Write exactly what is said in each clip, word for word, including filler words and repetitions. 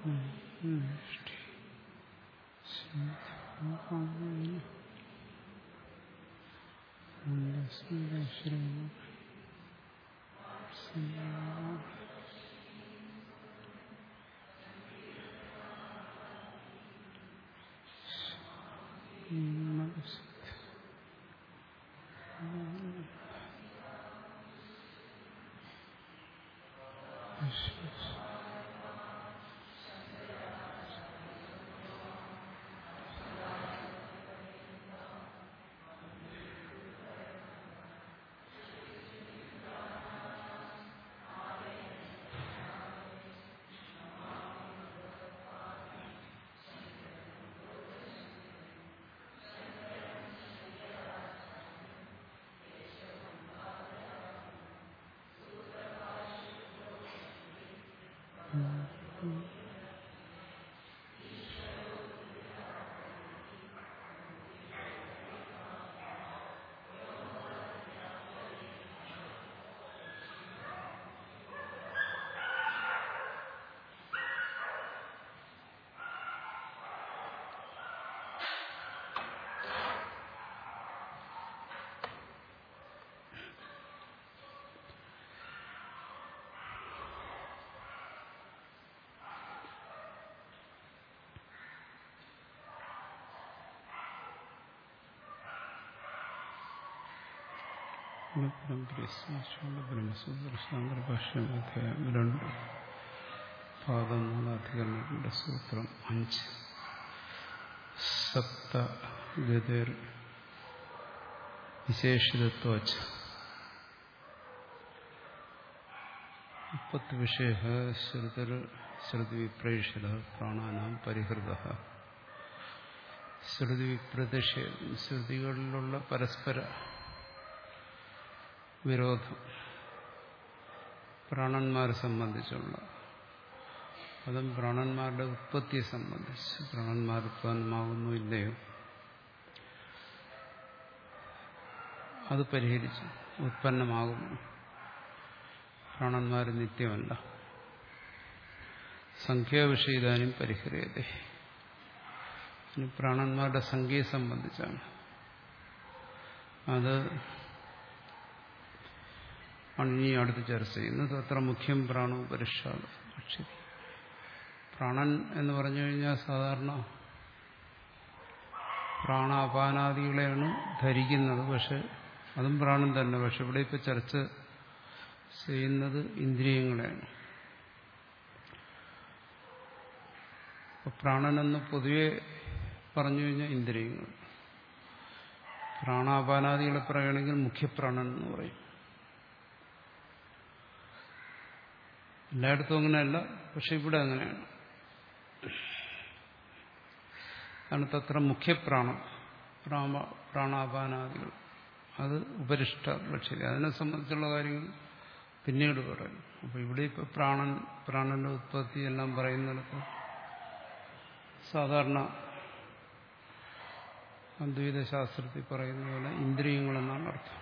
ബ്രഹ്മസൂത്രശാങ്കരഭാഷ്യം അധ്യായം രണ്ട് പാദം മൂന്നാധികരണത്തിന്റെ സൂത്രം അഞ്ച്. സപ്തഗതിർ വിശേഷിതത്വച്ച മുപ്പത്ത് വിഷയ ശ്രുതിർ ശ്രുതി വിപ്രേഷിത പ്രാണാനാം പരിഹൃത. ശ്രുതി വിപ്രതിഷേധം ശ്രുതികളിലുള്ള പരസ്പര വിരോധം പ്രാണന്മാരെ സംബന്ധിച്ചുള്ള, അതും പ്രാണന്മാരുടെ ഉത്പത്തിയെ സംബന്ധിച്ച്, പ്രാണന്മാർ ഉത്പന്നമാകുന്നു ഇല്ലയോ അത് പരിഹരിച്ചു. ഉത്പന്നമാകുന്നു, പ്രാണന്മാർ നിത്യമല്ല. സംഖ്യാവിഷയിതാനും പരിഹരിയതേ. ഇനി പ്രാണന്മാരുടെ സംഖ്യയെ സംബന്ധിച്ചാണ്. അത് ആണ് ഇനി അടുത്ത് ചർച്ച ചെയ്യുന്നത്. അത്ര മുഖ്യം പ്രാണോപരിഷാദ്. പ്രാണൻ എന്ന് പറഞ്ഞു കഴിഞ്ഞാൽ സാധാരണ പ്രാണാപാനാദികളെയാണ് ധരിക്കുന്നത്. പക്ഷെ അതും പ്രാണൻ തന്നെ. പക്ഷെ ഇവിടെ ഇപ്പൊ ചർച്ച ചെയ്യുന്നത് ഇന്ദ്രിയങ്ങളെയാണ്. പ്രാണനെന്ന് പൊതുവെ പറഞ്ഞു കഴിഞ്ഞാൽ ഇന്ദ്രിയങ്ങൾ. പ്രാണാപാനാദികളെ പറയുകയാണെങ്കിൽ മുഖ്യപ്രാണൻ എന്ന് പറയും. എല്ലായിടത്തും അങ്ങനെയല്ല, പക്ഷെ ഇവിടെ അങ്ങനെയാണ്. അതാണ് തത്ര മുഖ്യപ്രാണം. പ്രാണാപാനാദികൾ അത് ഉപരിഷ്ട ലക്ഷ്യം. അതിനെ സംബന്ധിച്ചുള്ള കാര്യങ്ങൾ പിന്നീട് പറയും. അപ്പൊ ഇവിടെ ഇപ്പൊ പ്രാണൻ, പ്രാണന്റെ ഉത്പത്തി എല്ലാം പറയുന്നിടത്ത് സാധാരണ അദ്വൈത ശാസ്ത്രത്തിൽ പറയുന്ന പോലെ ഇന്ദ്രിയങ്ങളെന്നാണ് അർത്ഥം.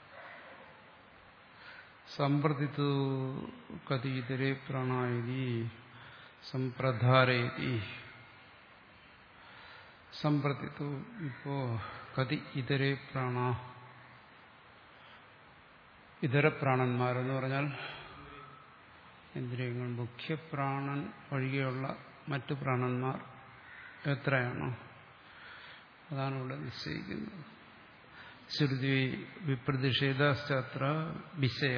സമ്പ്രതിത്തു കഥയിതരേ പ്രാണായതി സമ്പ്രധാരയതി. സമ്പ്രതിത്തു ഇപ്പോ കതി ഇതരേ പ്രാണ, ഇതര പ്രാണന്മാരെന്ന് പറഞ്ഞാൽ ഇന്ദ്രിയങ്ങൾ. മുഖ്യപ്രാണൻ ഒഴികെയുള്ള മറ്റു പ്രാണന്മാർ എത്രയാണോ അതാണ് ഇവിടെ നിശ്ചയിക്കുന്നത്. ശ്രുതി വിപ്രതിഷേധാശ്ചാത്ര വിഷയ.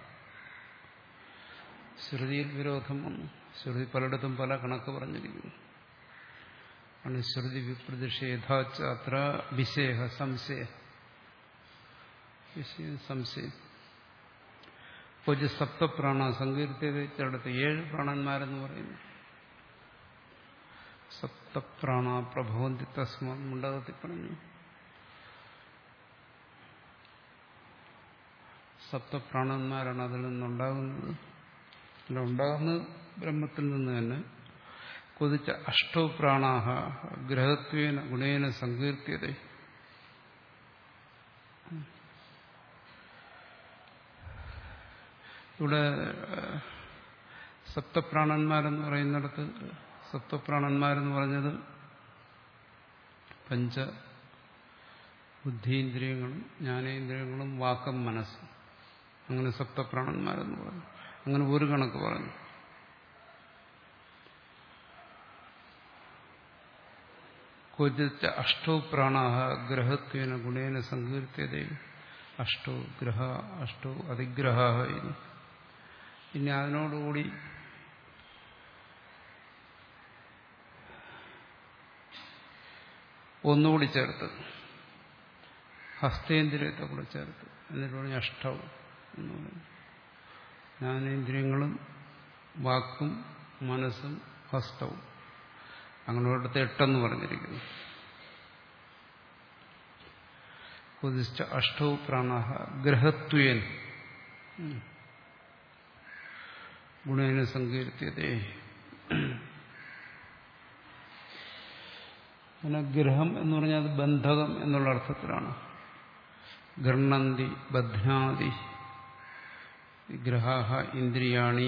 ശ്രുതിയിൽ വിരോധം വന്നു. ശ്രുതി പലയിടത്തും പല കണക്ക് പറഞ്ഞിരിക്കുന്നു. ആണ് ശ്രുതി വിപ്രതിഷേധാശ്ചാത്ര വിഷയ സംശയ. വിഷയം സംശയം. ഇപ്പോൾ സപ്തപ്രാണ സങ്കീർത്തിയടുത്ത് ഏഴ് പ്രാണന്മാരെന്ന് പറയുന്നു. സപ്തപ്രാണ പ്രഭവന്തി തസ്മാ മുണ്ടകത്തിൽ പറഞ്ഞു. സപ്തപ്രാണന്മാരാണ് അതിൽ നിന്നുണ്ടാകുന്നത്. അല്ല, ഉണ്ടാകുന്നത് ബ്രഹ്മത്തിൽ നിന്ന് തന്നെ. കൊതിച്ച അഷ്ടോ പ്രാണാഹ ഗ്രഹത്വേന ഗുണേന സങ്കീർത്യത. ഇവിടെ സപ്തപ്രാണന്മാരെന്ന് പറയുന്നിടത്ത് സപ്തപ്രാണന്മാരെന്ന് പറഞ്ഞത് പഞ്ച ബുദ്ധീന്ദ്രിയങ്ങളും ജ്ഞാനേന്ദ്രിയങ്ങളും വാക്കും മനസ്സും, അങ്ങനെ സപ്തപ്രാണന്മാരെന്ന് പറഞ്ഞു. അങ്ങനെ ഒരു കണക്ക് പറഞ്ഞു. ക്വചിത് അഷ്ടൗ പ്രാണാഹ ഗ്രഹത്വേന ഗുണേന സങ്കീർത്യതേ അഷ്ടൗ ഗ്രഹ അഷ്ടൗ അതിഗ്രഹ. ഇനി അതിനോടുകൂടി ഒന്നുകൂടി ചേർത്ത് ഹസ്തേന്ദ്രിയത്തെ കൂടെ ചേർത്ത് എന്നിട്ട് പറഞ്ഞ അഷ്ടൗ എന്ന് പറയുന്നു. ജ്ഞാനേന്ദ്രിയങ്ങളും വാക്കും മനസ്സും ഹസ്തവും, അങ്ങനെ ഒരിടത്ത് എട്ടെന്ന് പറഞ്ഞിരിക്കുന്നു. കുതിച്ച അഷ്ടൗ പ്രാണാഹ ഗ്രഹത്വേൻ ഗുണേന സങ്കീർത്യതേ. അങ്ങനെ ഗ്രഹം എന്ന് പറഞ്ഞാൽ അത് ബന്ധകം എന്നുള്ള അർത്ഥത്തിലാണ്. ഗൃഹണന്തി ബധ്നാതി ഗ്രഹാഹ ഇന്ദ്രിയാണി.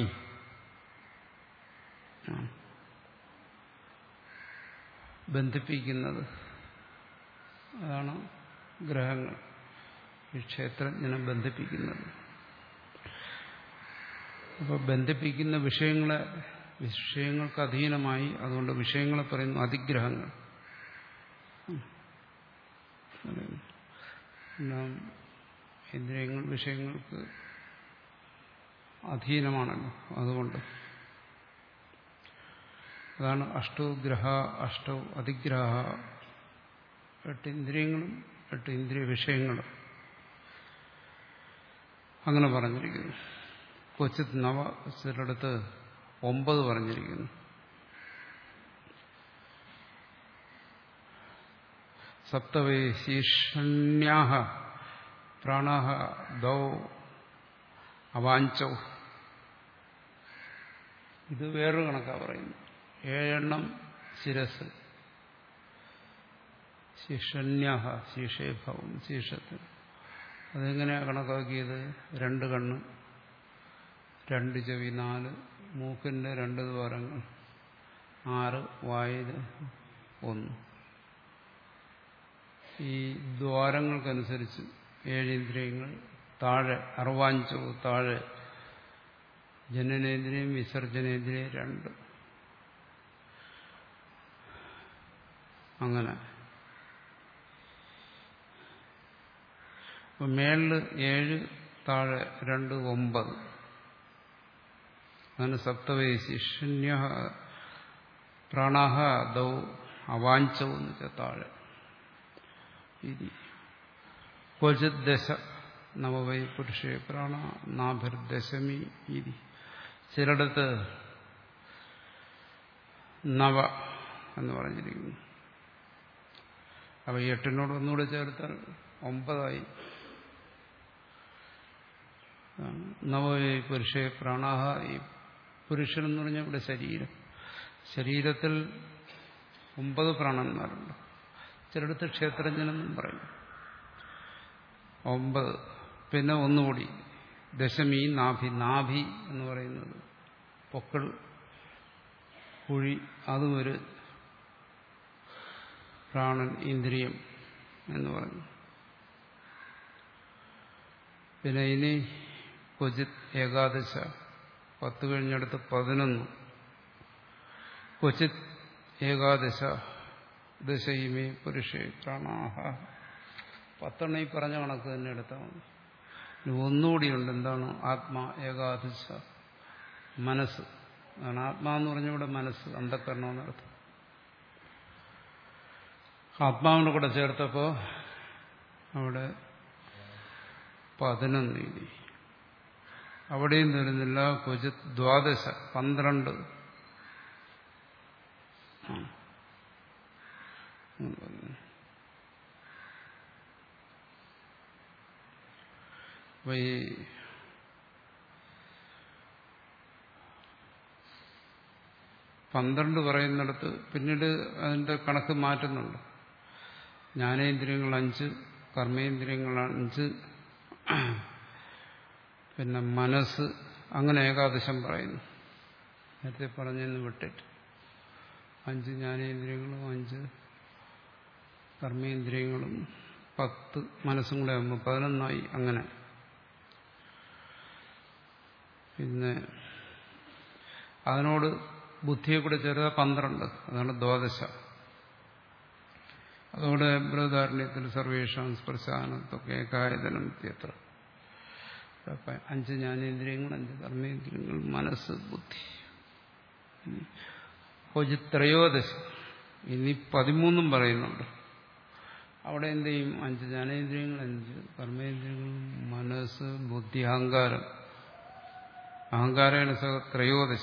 ബന്ധിപ്പിക്കുന്നത്, അതാണ് ഗ്രഹങ്ങൾ ഈ ക്ഷേത്രജ്ഞനെ ബന്ധിപ്പിക്കുന്നത്. അപ്പോൾ ബന്ധിപ്പിക്കുന്ന വിഷയങ്ങളെ വിഷയങ്ങൾക്ക് അധീനമായി, അതുകൊണ്ട് വിഷയങ്ങളെ പറയുന്നു അതിഗ്രഹങ്ങൾ. ഇന്ദ്രിയങ്ങൾ വിഷയങ്ങൾക്ക് അധീനമാണല്ലോ, അതുകൊണ്ട് അതാണ് അഷ്ടൗ ഗ്രഹ അഷ്ടൗ അതിഗ്രഹ. എട്ട് ഇന്ദ്രിയങ്ങളും എട്ട് ഇന്ദ്രിയ വിഷയങ്ങളും അങ്ങനെ പറഞ്ഞിരിക്കുന്നു. ക്വചിത് നവ, ചിലടത്ത് ഒമ്പത് പറഞ്ഞിരിക്കുന്നു. സപ്തവേ ശീർഷണ്യാഹ പ്രാണാഹ ദൗ അവാഞ്ചൗ. ഇത് വേറൊരു കണക്കാ പറയുന്നു. ഏഴെണ്ണം ശിരസ്, ശീർഷണ്യാഹ ശീർഷേഭാവം ശീർഷത്തിൽ. അതെങ്ങനെയാ കണക്കാക്കിയത്? രണ്ട് കണ്ണ്, രണ്ട് ചെവി, നാല് മൂക്കിന്റെ രണ്ട് ദ്വാരങ്ങൾ, ആറ് വായിൽ ഒന്ന്. ഈ ദ്വാരങ്ങൾക്കനുസരിച്ച് ഏഴിന്ദ്രിയങ്ങൾ. താഴെ അർവാഞ്ചോ, താഴെ ജനനേന്ദ്രിയം വിസർജനേന്ദ്രിയം രണ്ട്. അങ്ങനെ അപ്പൊ മേളില് ഏഴ്, താഴെ രണ്ട്, ഒമ്പത്. അങ്ങനെ സപ്തവയസി ശൂന്യ പ്രാണാഹ ദൗ അവാഞ്ചവും എന്ന് വെച്ചാൽ താഴെ. ക്വചിത് ദശ നവവൈ പുരുഷേ പ്രാണ നാഭിർദശമി ഇതി. ചിലടത്ത് നവ എന്ന് പറഞ്ഞിരിക്കുന്നു. അപ്പൊ എട്ടിനോട് ഒന്നുകൂടെ ചേർത്താൽ ഒമ്പതായി. നവവൈ പുരുഷേ പ്രാണാഹ. ഈ പുരുഷൻ എന്ന് പറഞ്ഞാൽ ഇവിടെ ശരീരം. ശരീരത്തിൽ ഒമ്പത് പ്രാണന്മാരുണ്ട്. ചിലടത്ത് ക്ഷേത്രജ്ഞനെന്നും പറയും. ഒമ്പത്. പിന്നെ ഒന്നുകൂടി ദശമി നാഭി. നാഭി എന്ന് പറയുന്നത് പൊക്കൾ കുഴി, അതും ഒരു പ്രാണൻ ഇന്ദ്രിയം എന്ന് പറഞ്ഞു. പിന്നെ ഇനി ക്വചിത് ഏകാദശ, പത്ത് കഴിഞ്ഞടുത്ത് പതിനൊന്ന്. ക്വചിത് ഏകാദശ ദശയിമേ പുരുഷേ പ്രാണാഹ. പത്തെണ്ണ ഈ പറഞ്ഞ കണക്ക് തന്നെ എടുത്താൽ മതി. ഒന്നുകൂടിയുണ്ട്. എന്താണ്? ആത്മാ ഏകാദശ മനസ്സ്. അതാണ് ആത്മാവെന്ന് പറഞ്ഞവിടെ മനസ്സ്, അന്ധക്കരണം എന്നർത്ഥം. ആത്മാവിനെ കൂടെ ചേർത്തപ്പോ അവിടെ പതിനൊന്ന്. ഇനി അവിടെയും തരുന്നില്ല. ക്വചിത് ദ്വാദശ പന്ത്രണ്ട്. അപ്പൊ ഈ പന്ത്രണ്ട് പറയുന്നിടത്ത് പിന്നീട് അതിന്റെ കണക്ക് മാറ്റുന്നുണ്ട്. ജ്ഞാനേന്ദ്രിയങ്ങൾ അഞ്ച്, കർമ്മേന്ദ്രിയങ്ങൾ അഞ്ച്, പിന്നെ മനസ്സ്, അങ്ങനെ ഏകാദശം പറയുന്നു. നേരത്തെ പറഞ്ഞെന്ന് വിട്ടിട്ട് അഞ്ച് ജ്ഞാനേന്ദ്രിയങ്ങളും അഞ്ച് കർമ്മേന്ദ്രിയങ്ങളും പത്ത് മനസ്സും കൂടെ ആകുമ്പോൾ പതിനൊന്നായി. അങ്ങനെ പിന്നെ അതിനോട് ബുദ്ധിയെ കൂടെ ചേർത്ത പന്ത്രണ്ട്, അതാണ് ദ്വാദശ. അതോടെ ബൃഹദാരണ്യത്തിൽ സർവേഷാം സ്പർശാനത്തൊക്കെ ഏകായതനം എത്ര അഞ്ച് ജ്ഞാനേന്ദ്രിയങ്ങൾ, അഞ്ച് കർമ്മേന്ദ്രിയങ്ങൾ, മനസ്സ്, ബുദ്ധി. ത്രയോദശ ഇനി പതിമൂന്നും പറയുന്നുണ്ട്. അവിടെ എന്ത് ചെയ്യും? അഞ്ച് ജ്ഞാനേന്ദ്രിയങ്ങൾ, അഞ്ച് കർമ്മേന്ദ്രിയങ്ങൾ, മനസ്സ്, ബുദ്ധി, അഹങ്കാരം. അഹങ്കാരേണ സഹ ത്രയോദശ.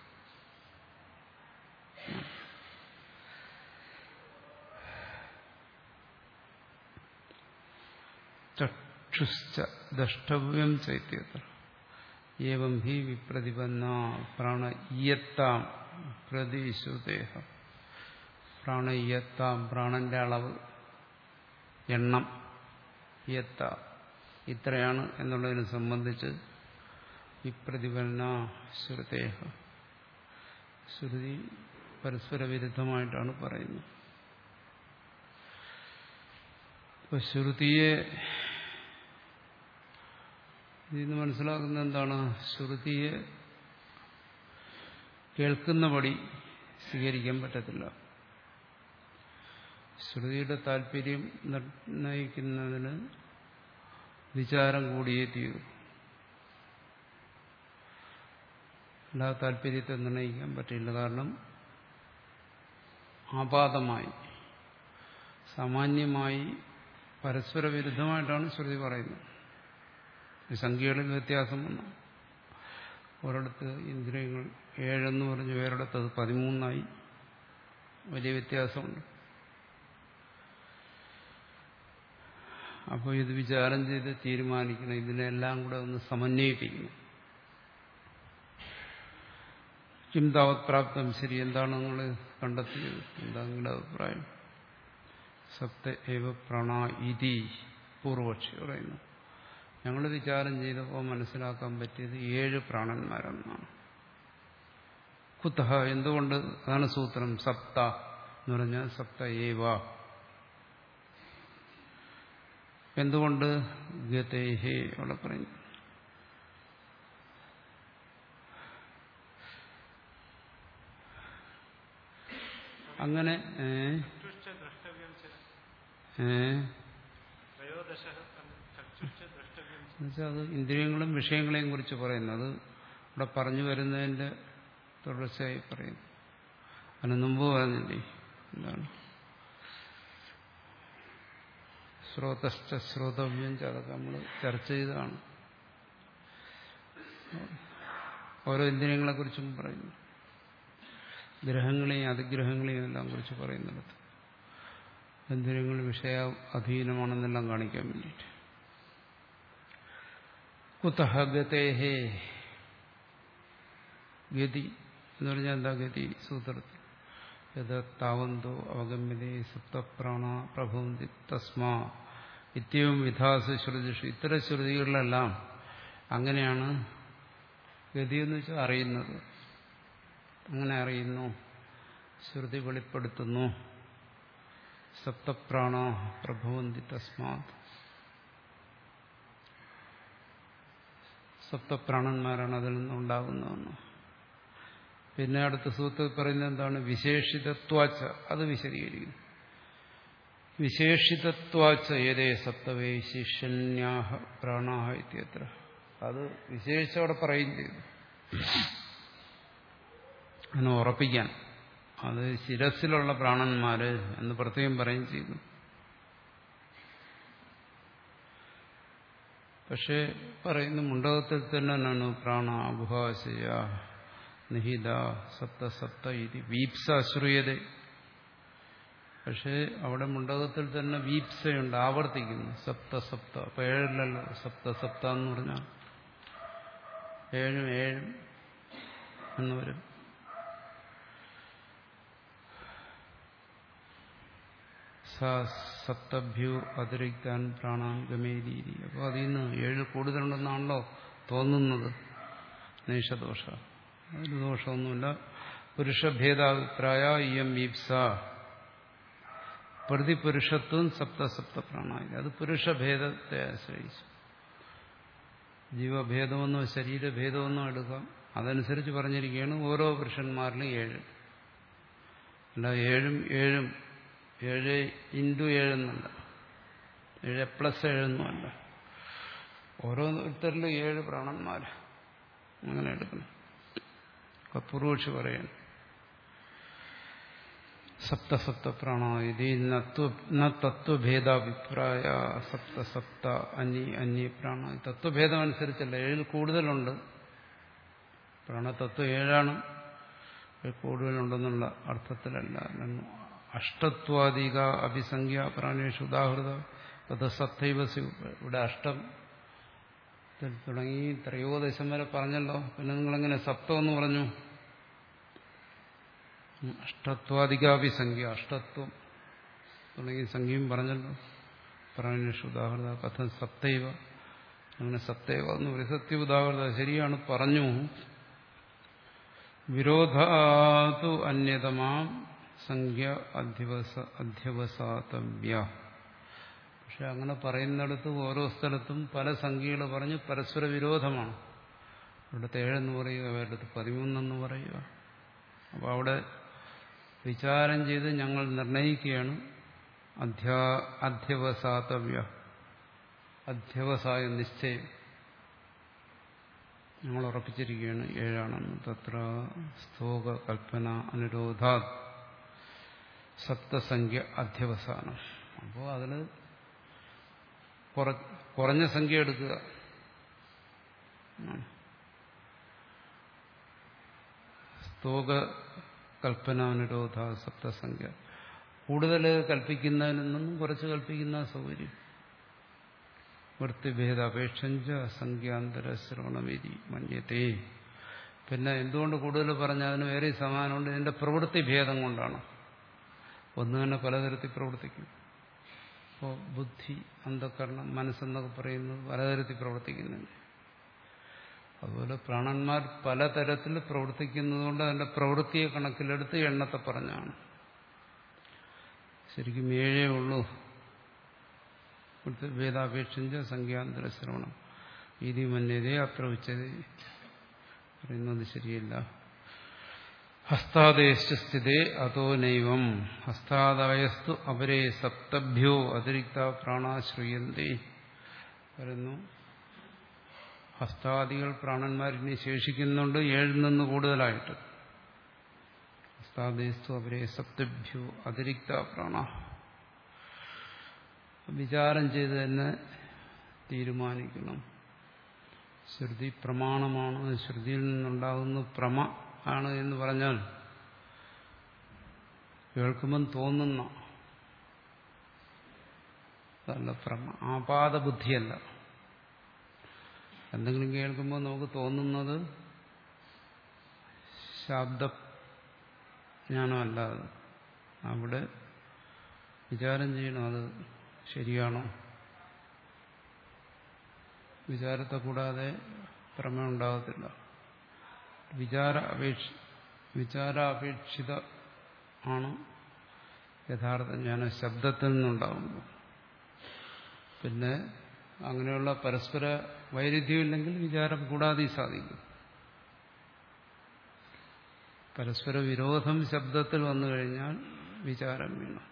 ചക്ഷുശ്ച ദ്രഷ്ടവ്യം ചൈത്യത്ര ഏവം ഹി വിപ്രതിപന്ന പ്രാണ ഇയത്താം പ്രതിശുദേഹ. പ്രാണ ഇയത്താം, പ്രാണന്റെ അളവ്, എണ്ണം, ഇയത്ത ഇത്രയാണ് എന്നുള്ളതിനെ സംബന്ധിച്ച് വിപ്രതിപന്ന ശ്രുതേഹ, ശ്രുതി പരസ്പര വിരുദ്ധമായിട്ടാണ് പറയുന്നത്. ഇപ്പൊ ശ്രുതിയെ ഇതിന് മനസ്സിലാക്കുന്ന എന്താണ്? ശ്രുതിയെ കേൾക്കുന്നപടി സ്വീകരിക്കാൻ പറ്റത്തില്ല. ശ്രുതിയുടെ താല്പര്യം നിർണയിക്കുന്നതിന് വിചാരം കൂടിയേ തീരൂ. എല്ലാ താല്പര്യത്തെ നിർണയിക്കാൻ പറ്റില്ല. കാരണം ആപാതമായി, സാമാന്യമായി പരസ്പര വിരുദ്ധമായിട്ടാണ് ശ്രുതി പറയുന്നത്. സംഖ്യകളിൽ വ്യത്യാസം വന്നു. ഒരിടത്ത് ഇന്ദ്രിയങ്ങൾ ഏഴെന്ന് പറഞ്ഞു, വേറൊരിടത്ത് അത് പതിമൂന്നായി. വലിയ വ്യത്യാസമുണ്ട്. അപ്പോൾ ഇത് വിചാരം ചെയ്ത് തീരുമാനിക്കണം. ഇതിനെല്ലാം കൂടെ ഒന്ന് സമന്വയിപ്പിക്കണം. കിം താവത് പ്രാപ്തം, ശരി, എന്താണ് നിങ്ങൾ കണ്ടെത്തിയത്? എന്താ നിങ്ങളുടെ അഭിപ്രായം? സപ്ത ഏവ പ്രണ ഇതി പൂർവപക്ഷി പറയുന്നു. ഞങ്ങൾ വിചാരം ചെയ്തപ്പോൾ മനസ്സിലാക്കാൻ പറ്റിയത് ഏഴ് പ്രാണന്മാരെന്നാണ്. കുതഹ, എന്തുകൊണ്ട്? അതാണ് സൂത്രം. സപ്ത എന്ന് പറഞ്ഞാൽ സപ്ത ഏവ. എന്തുകൊണ്ട്? ഗതേഹേ അവിടെ പറയും. അങ്ങനെ എന്നുവെച്ചാൽ അത് ഇന്ദ്രിയങ്ങളും വിഷയങ്ങളെയും കുറിച്ച് പറയുന്നു. അത് ഇവിടെ പറഞ്ഞു വരുന്നതിന്റെ തുടർച്ചയായി പറയുന്നു. അതിന് മുമ്പ് പറഞ്ഞില്ലേ എന്താണ്? ശ്രോതശ്ച ശ്രോതവ്യം, അതൊക്കെ നമ്മൾ ചർച്ച ചെയ്തതാണ്. ഓരോ ഇന്ദ്രിയങ്ങളെ കുറിച്ചും പറയുന്നു. ഗ്രഹങ്ങളെയും അതിഗ്രഹങ്ങളെയും എല്ലാം കുറിച്ച് പറയുന്നിടത്ത് ഇന്ദ്രിയങ്ങൾ വിഷയ അധീനമാണെന്നെല്ലാം കാണിക്കാൻ വേണ്ടിയിട്ട്. കുതഹ ഗതേഹേ, ഗതി എന്ന് പറഞ്ഞാൽ എന്താ? ഗതി സൂത്രത്തിൽ യത് താവന്തോ അവഗമ്യതേ സപ്തപ്രാണ പ്രഭവന്തി തസ്മാ ഇത്യവും വിധാസ് ശ്രുതിഷു. ഇത്തരം ശ്രുതികളിലെല്ലാം അങ്ങനെയാണ് ഗതി എന്ന് വെച്ചാൽ അറിയുന്നത്. അങ്ങനെ അറിയുന്നു, ശ്രുതി വെളിപ്പെടുത്തുന്നു. സപ്തപ്രാണ പ്രഭവന്തി തസ്മാത്, സപ്തപ്രാണന്മാരാണ് അതിൽ നിന്നുണ്ടാകുന്നതെന്ന്. പിന്നെ അടുത്ത സൂത്രത്തിൽ പറയുന്നത് എന്താണ്? വിശേഷിതത്വാച്ച, അത് വിശദീകരിക്കുന്നു. വിശേഷിതത്വാച്ച ഏതേ സപ്തവേ ശിഷ്യന്യാഹ പ്രാണാഹ ഇത്യത്ര. അത് വിശേഷിച്ചവിടെ പറയുകയും ചെയ്തു. അങ്ങനെ ഉറപ്പിക്കാൻ, അത് ശിരസിലുള്ള പ്രാണന്മാര് എന്ന് പ്രത്യേകം പറയുകയും ചെയ്തു. പക്ഷെ പറയുന്നു മുണ്ടകത്തിൽ തന്നെ നനു പ്രാണ ഗുഹാശയ നിഹിത സപ്ത സപ്ത ഇത് വീപ്സ അശ്രൂയത. പക്ഷെ അവിടെ മുണ്ടകത്തിൽ തന്നെ വീപ്സയുണ്ട്, ആവർത്തിക്കുന്നു. സപ്ത സപ്ത, അപ്പൊ ഏഴിലല്ലോ സപ്ത സപ്ത എന്ന് പറഞ്ഞാൽ ഏഴും ഏഴും എന്ന് വരും. സപ്തഭ്യൂ അതിരിക്താൻ പ്രാണാൻ ഗമേരീതി. അപ്പോൾ അതിൽ നിന്ന് ഏഴ് കൂടുതലുണ്ടെന്നാണല്ലോ തോന്നുന്നത്. നൈഷദോഷ, അതിന് ദോഷമൊന്നുമില്ല. പുരുഷഭേദാഭിപ്രായ ഇയം ഈപ്സ പ്രതിപുരുഷത്വം സപ്ത സപ്ത പ്രാണായ. അത് പുരുഷഭേദത്തെ ആശ്രയിച്ചു. ജീവഭേദമെന്നോ ശരീരഭേദമെന്നോ എടുക്കാം. അതനുസരിച്ച് പറഞ്ഞിരിക്കുകയാണ് ഓരോ പുരുഷന്മാരിലും ഏഴ്. അല്ല ഏഴും ഏഴും ഏഴ് ഇൻറ്റു ഏഴെന്നല്ല, ഏഴ് പ്ലസ് ഏഴെന്നുമല്ല. ഓരോരുത്തരിലും ഏഴ് പ്രാണന്മാർ അങ്ങനെ എടുക്കണം. പൂർവക്ഷി പറയണം സപ്ത സപ്ത പ്രാണായതി തത്വഭേദാഭിപ്രായ സപ്ത സപ്ത അന്യ അന്യ പ്രാണ. തത്വഭേദം അനുസരിച്ചല്ല, ഏഴിൽ കൂടുതലുണ്ട്. പ്രാണതത്വം ഏഴാണ്, കൂടുതലുണ്ടെന്നുള്ള അർത്ഥത്തിലല്ല. അഷ്ടത്വാധിക അഭിസംഖ്യ പ്രാണേഷു ഉദാഹൃത അത് സത്തൈവസി. ഇവിടെ അഷ്ടം തുടങ്ങി ത്രയോദശം വരെ പറഞ്ഞല്ലോ, പിന്നെ നിങ്ങളെങ്ങനെ സപ്തം എന്ന് പറഞ്ഞു? അഷ്ടത്വാധികാഭിസംഖ്യ, അഷ്ടത്വം തുടങ്ങി സംഖ്യയും പറഞ്ഞല്ലോ. പ്രാണേഷു ഉദാഹൃത കഥം സപ്തൈവ, അങ്ങനെ സപ്തൈവ എന്ന് പറയും. സത്യ ഉദാഹൃത ശരിയാണ് പറഞ്ഞു. വിരോധാതു അന്യതമാം സംഖ്യ അധ്യവസ അധ്യവസാതവ്യ. പക്ഷെ അങ്ങനെ പറയുന്നിടത്ത് ഓരോ സ്ഥലത്തും പല സംഖ്യകൾ പറഞ്ഞ് പരസ്പര വിരോധമാണ്. ഇവിടുത്തെ ഏഴെന്ന് പറയുക, വേറെടുത്ത് പതിമൂന്നെന്ന് പറയുക. അപ്പോൾ അവിടെ വിചാരം ചെയ്ത് ഞങ്ങൾ നിർണയിക്കുകയാണ് അധ്യാ അധ്യവസാതവ്യ, അധ്യവസായ നിശ്ചയം ഞങ്ങൾ ഉറപ്പിച്ചിരിക്കുകയാണ് ഏഴാണെന്ന്. തത്ര സ്തോക കൽപ്പന അനുരോധാ സപ്തസംഖ്യ അധ്യവസാനം. അപ്പോൾ അതിൽ കുറഞ്ഞ സംഖ്യ എടുക്കുക. സ്തോക കൽപ്പനാനുരോധ സപ്തസംഖ്യ. കൂടുതൽ കൽപ്പിക്കുന്നതിൽ നിന്നും കുറച്ച് കൽപ്പിക്കുന്ന സൗകര്യം. വൃത്തിഭേദാപേക്ഷഞ്ച സംഖ്യാന്തര ശ്രവണവിധി മന്യത്തെ. പിന്നെ എന്തുകൊണ്ട് കൂടുതൽ പറഞ്ഞാൽ അതിന് വേറെ സമാനമുണ്ട്. ഇതിന്റെ പ്രവൃത്തി ഭേദം കൊണ്ടാണ്. ഒന്ന് തന്നെ പലതരത്തിൽ പ്രവർത്തിക്കും. ഇപ്പോൾ ബുദ്ധി, അന്ധകരണം, മനസ്സെന്നൊക്കെ പറയുന്നത് പലതരത്തിൽ പ്രവർത്തിക്കുന്നുണ്ട്. അതുപോലെ പ്രാണന്മാർ പലതരത്തിൽ പ്രവർത്തിക്കുന്നതുകൊണ്ട് അതിന്റെ പ്രവൃത്തിയെ കണക്കിലെടുത്ത് എണ്ണത്തെ പറഞ്ഞാണ്. ശരിക്കും ഏഴേ ഉള്ളൂ. വേദാപേക്ഷിച്ച സംഖ്യാന്തര ശ്രവണം ഇതി മന്യതേ അത്ര ഉച്ചതേ പറയുന്നത് ശരിയല്ല. ഹസ്താദയശ്ച സ്ഥിതേ അതോ നൈവം ഹസ്താദായസ്തു അപരേ സപ്തഭ്യോ അതിരിക്ത പ്രാണാശ്രൂയന്തേ പറയുന്നു. ഹസ്താദികൾ പ്രാണന്മാരിനെ ശേഷിക്കുന്നുണ്ട് ഏഴിൽ നിന്ന് കൂടുതലായിട്ട്. ഹസ്താദയസ്തു അപരേ സപ്തഭ്യോ അതിരിക്ത പ്രാണ. വിചാരം ചെയ്ത് തന്നെ തീരുമാനിക്കണം. ശ്രുതി പ്രമാണമാണ്, ശ്രുതിയിൽ നിന്നുണ്ടാകുന്ന പ്രമ ആണ് എന്ന് പറഞ്ഞാൽ കേൾക്കുമ്പം തോന്നുന്ന അതല്ല പ്രമ. ആപാത ബുദ്ധിയല്ല. എന്തെങ്കിലും കേൾക്കുമ്പോൾ നമുക്ക് തോന്നുന്നത് ശബ്ദജ്ഞാനമല്ലാതെ അവിടെ വിചാരം ചെയ്യണം. അത് ശരിയാണോ? വിചാരത്തെ കൂടാതെ പ്രമേയം ഉണ്ടാകത്തില്ല. വിചാര അപേക്ഷ വിചാരാപേക്ഷിത ആണ് യഥാർത്ഥ ജ്ഞാനം ശബ്ദത്തിൽ നിന്നുണ്ടാകുന്നു. പിന്നെ അങ്ങനെയുള്ള പരസ്പര വൈരുദ്ധ്യമില്ലെങ്കിൽ വിചാരം കൂടാതെ സാധിക്കും. പരസ്പര വിരോധം ശബ്ദത്തിൽ വന്നു കഴിഞ്ഞാൽ വിചാരം വേണം.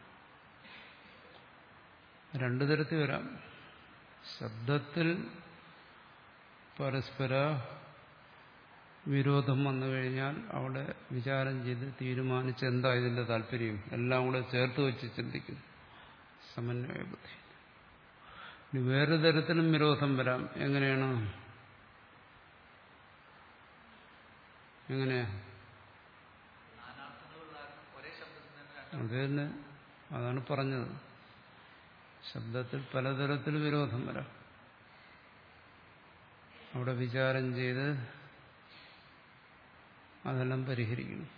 രണ്ടു തരത്തിൽ വരാം. ശബ്ദത്തിൽ പരസ്പര വിരോധം വന്നു കഴിഞ്ഞാൽ അവിടെ വിചാരം ചെയ്ത് തീരുമാനിച്ച് എന്താ ഇതിന്റെ താല്പര്യം എല്ലാം കൂടെ ചേർത്ത് വെച്ച് ചിന്തിക്കും. സമന്വയ ബുദ്ധി. ഇനി വേറെ തരത്തിലും വിരോധം വരാം. എങ്ങനെയാണ്? എങ്ങനെയാ? അത് തന്നെ, അതാണ് പറഞ്ഞത്. ശബ്ദത്തിൽ പലതരത്തിൽ വിരോധം വരാം. അവിടെ വിചാരം ചെയ്ത് അതെല്ലാം പരിഹരിക്കണം.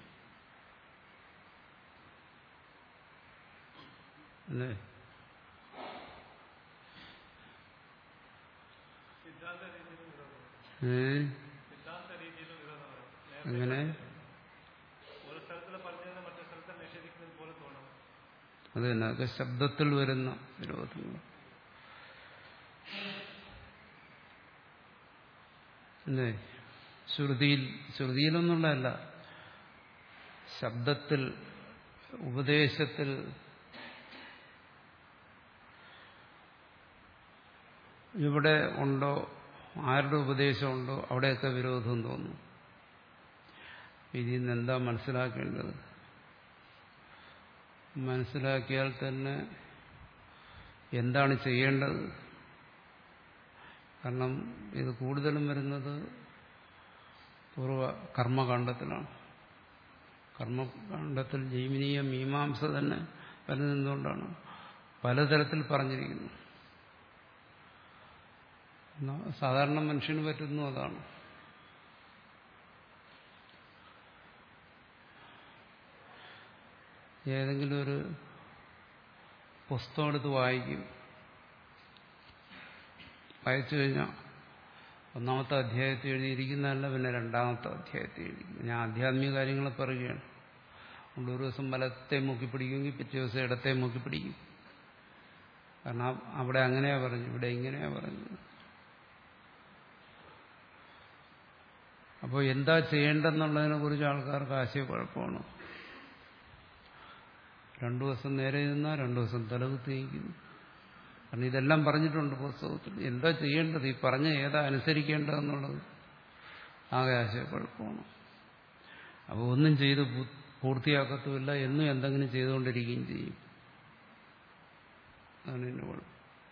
അല്ലേ? ഏ എങ്ങനെ? അത് തന്നെ അതൊക്കെ ശബ്ദത്തിൽ വരുന്ന വിരോധങ്ങൾ. അല്ലേ? ശ്രുതിയിൽ ശ്രുതിയിലൊന്നുള്ളതല്ല, ശബ്ദത്തിൽ ഉപദേശത്തിൽ ഇവിടെ ഉണ്ടോ, ആരുടെ ഉപദേശമുണ്ടോ അവിടെയൊക്കെ വിരോധം തോന്നും. ഇതിൽ നിന്ന് എന്താ മനസ്സിലാക്കേണ്ടത്? മനസ്സിലാക്കിയാൽ തന്നെ എന്താണ് ചെയ്യേണ്ടത്? കാരണം ഇത് കൂടുതലും വരുന്നത് പൂർവ്വ കർമ്മകാണ്ഡത്തിലാണ്. കർമ്മകാണ്ഡത്തിൽ ജൈമിനീയ മീമാംസ തന്നെ വരുന്നതുകൊണ്ടാണ് പലതരത്തിൽ പറഞ്ഞിരിക്കുന്നു. സാധാരണ മനുഷ്യന് പറ്റുന്നു അതാണ്. ഏതെങ്കിലും ഒരു പുസ്തകം എടുത്ത് വായിക്കും. വായിച്ചു കഴിഞ്ഞാൽ ഒന്നാമത്തെ അധ്യായത്തിൽ എഴുതിയിരിക്കുന്നതല്ല, പിന്നെ രണ്ടാമത്തെ അധ്യായത്തിൽ എഴുതിയിരിക്കുന്നു. ഞാൻ ആധ്യാത്മിക കാര്യങ്ങളെ പറയുകയാണ്. അതുകൊണ്ട് ഒരു ദിവസം വലത്തെ മുക്കി പിടിക്കുമെങ്കിൽ പിറ്റേ ദിവസം ഇടത്തെ മുക്കി പിടിക്കും. കാരണം അവിടെ അങ്ങനെയാ പറഞ്ഞു, ഇവിടെ ഇങ്ങനെയാ പറഞ്ഞത്. അപ്പോൾ എന്താ ചെയ്യേണ്ടെന്നുള്ളതിനെ കുറിച്ച് ആൾക്കാർക്ക് ആശയക്കുഴപ്പമാണ്. രണ്ടു ദിവസം നേരെ നിന്നാൽ രണ്ടു ദിവസം തലകുത്തി നിൽക്കുന്നു. കാരണം ഇതെല്ലാം പറഞ്ഞിട്ടുണ്ട് പുസ്തകത്തിൽ. എന്താ ചെയ്യേണ്ടത്, ഈ പറഞ്ഞ ഏതാ അനുസരിക്കേണ്ടതെന്നുള്ളത് ആകെ ആശയക്കുഴപ്പമാണ്. അപ്പോൾ ഒന്നും ചെയ്ത് പൂർത്തിയാക്കത്തുമില്ല, എന്നും എന്തെങ്കിലും ചെയ്തുകൊണ്ടിരിക്കുകയും ചെയ്യും. അതാണ് എൻ്റെ കുഴപ്പം.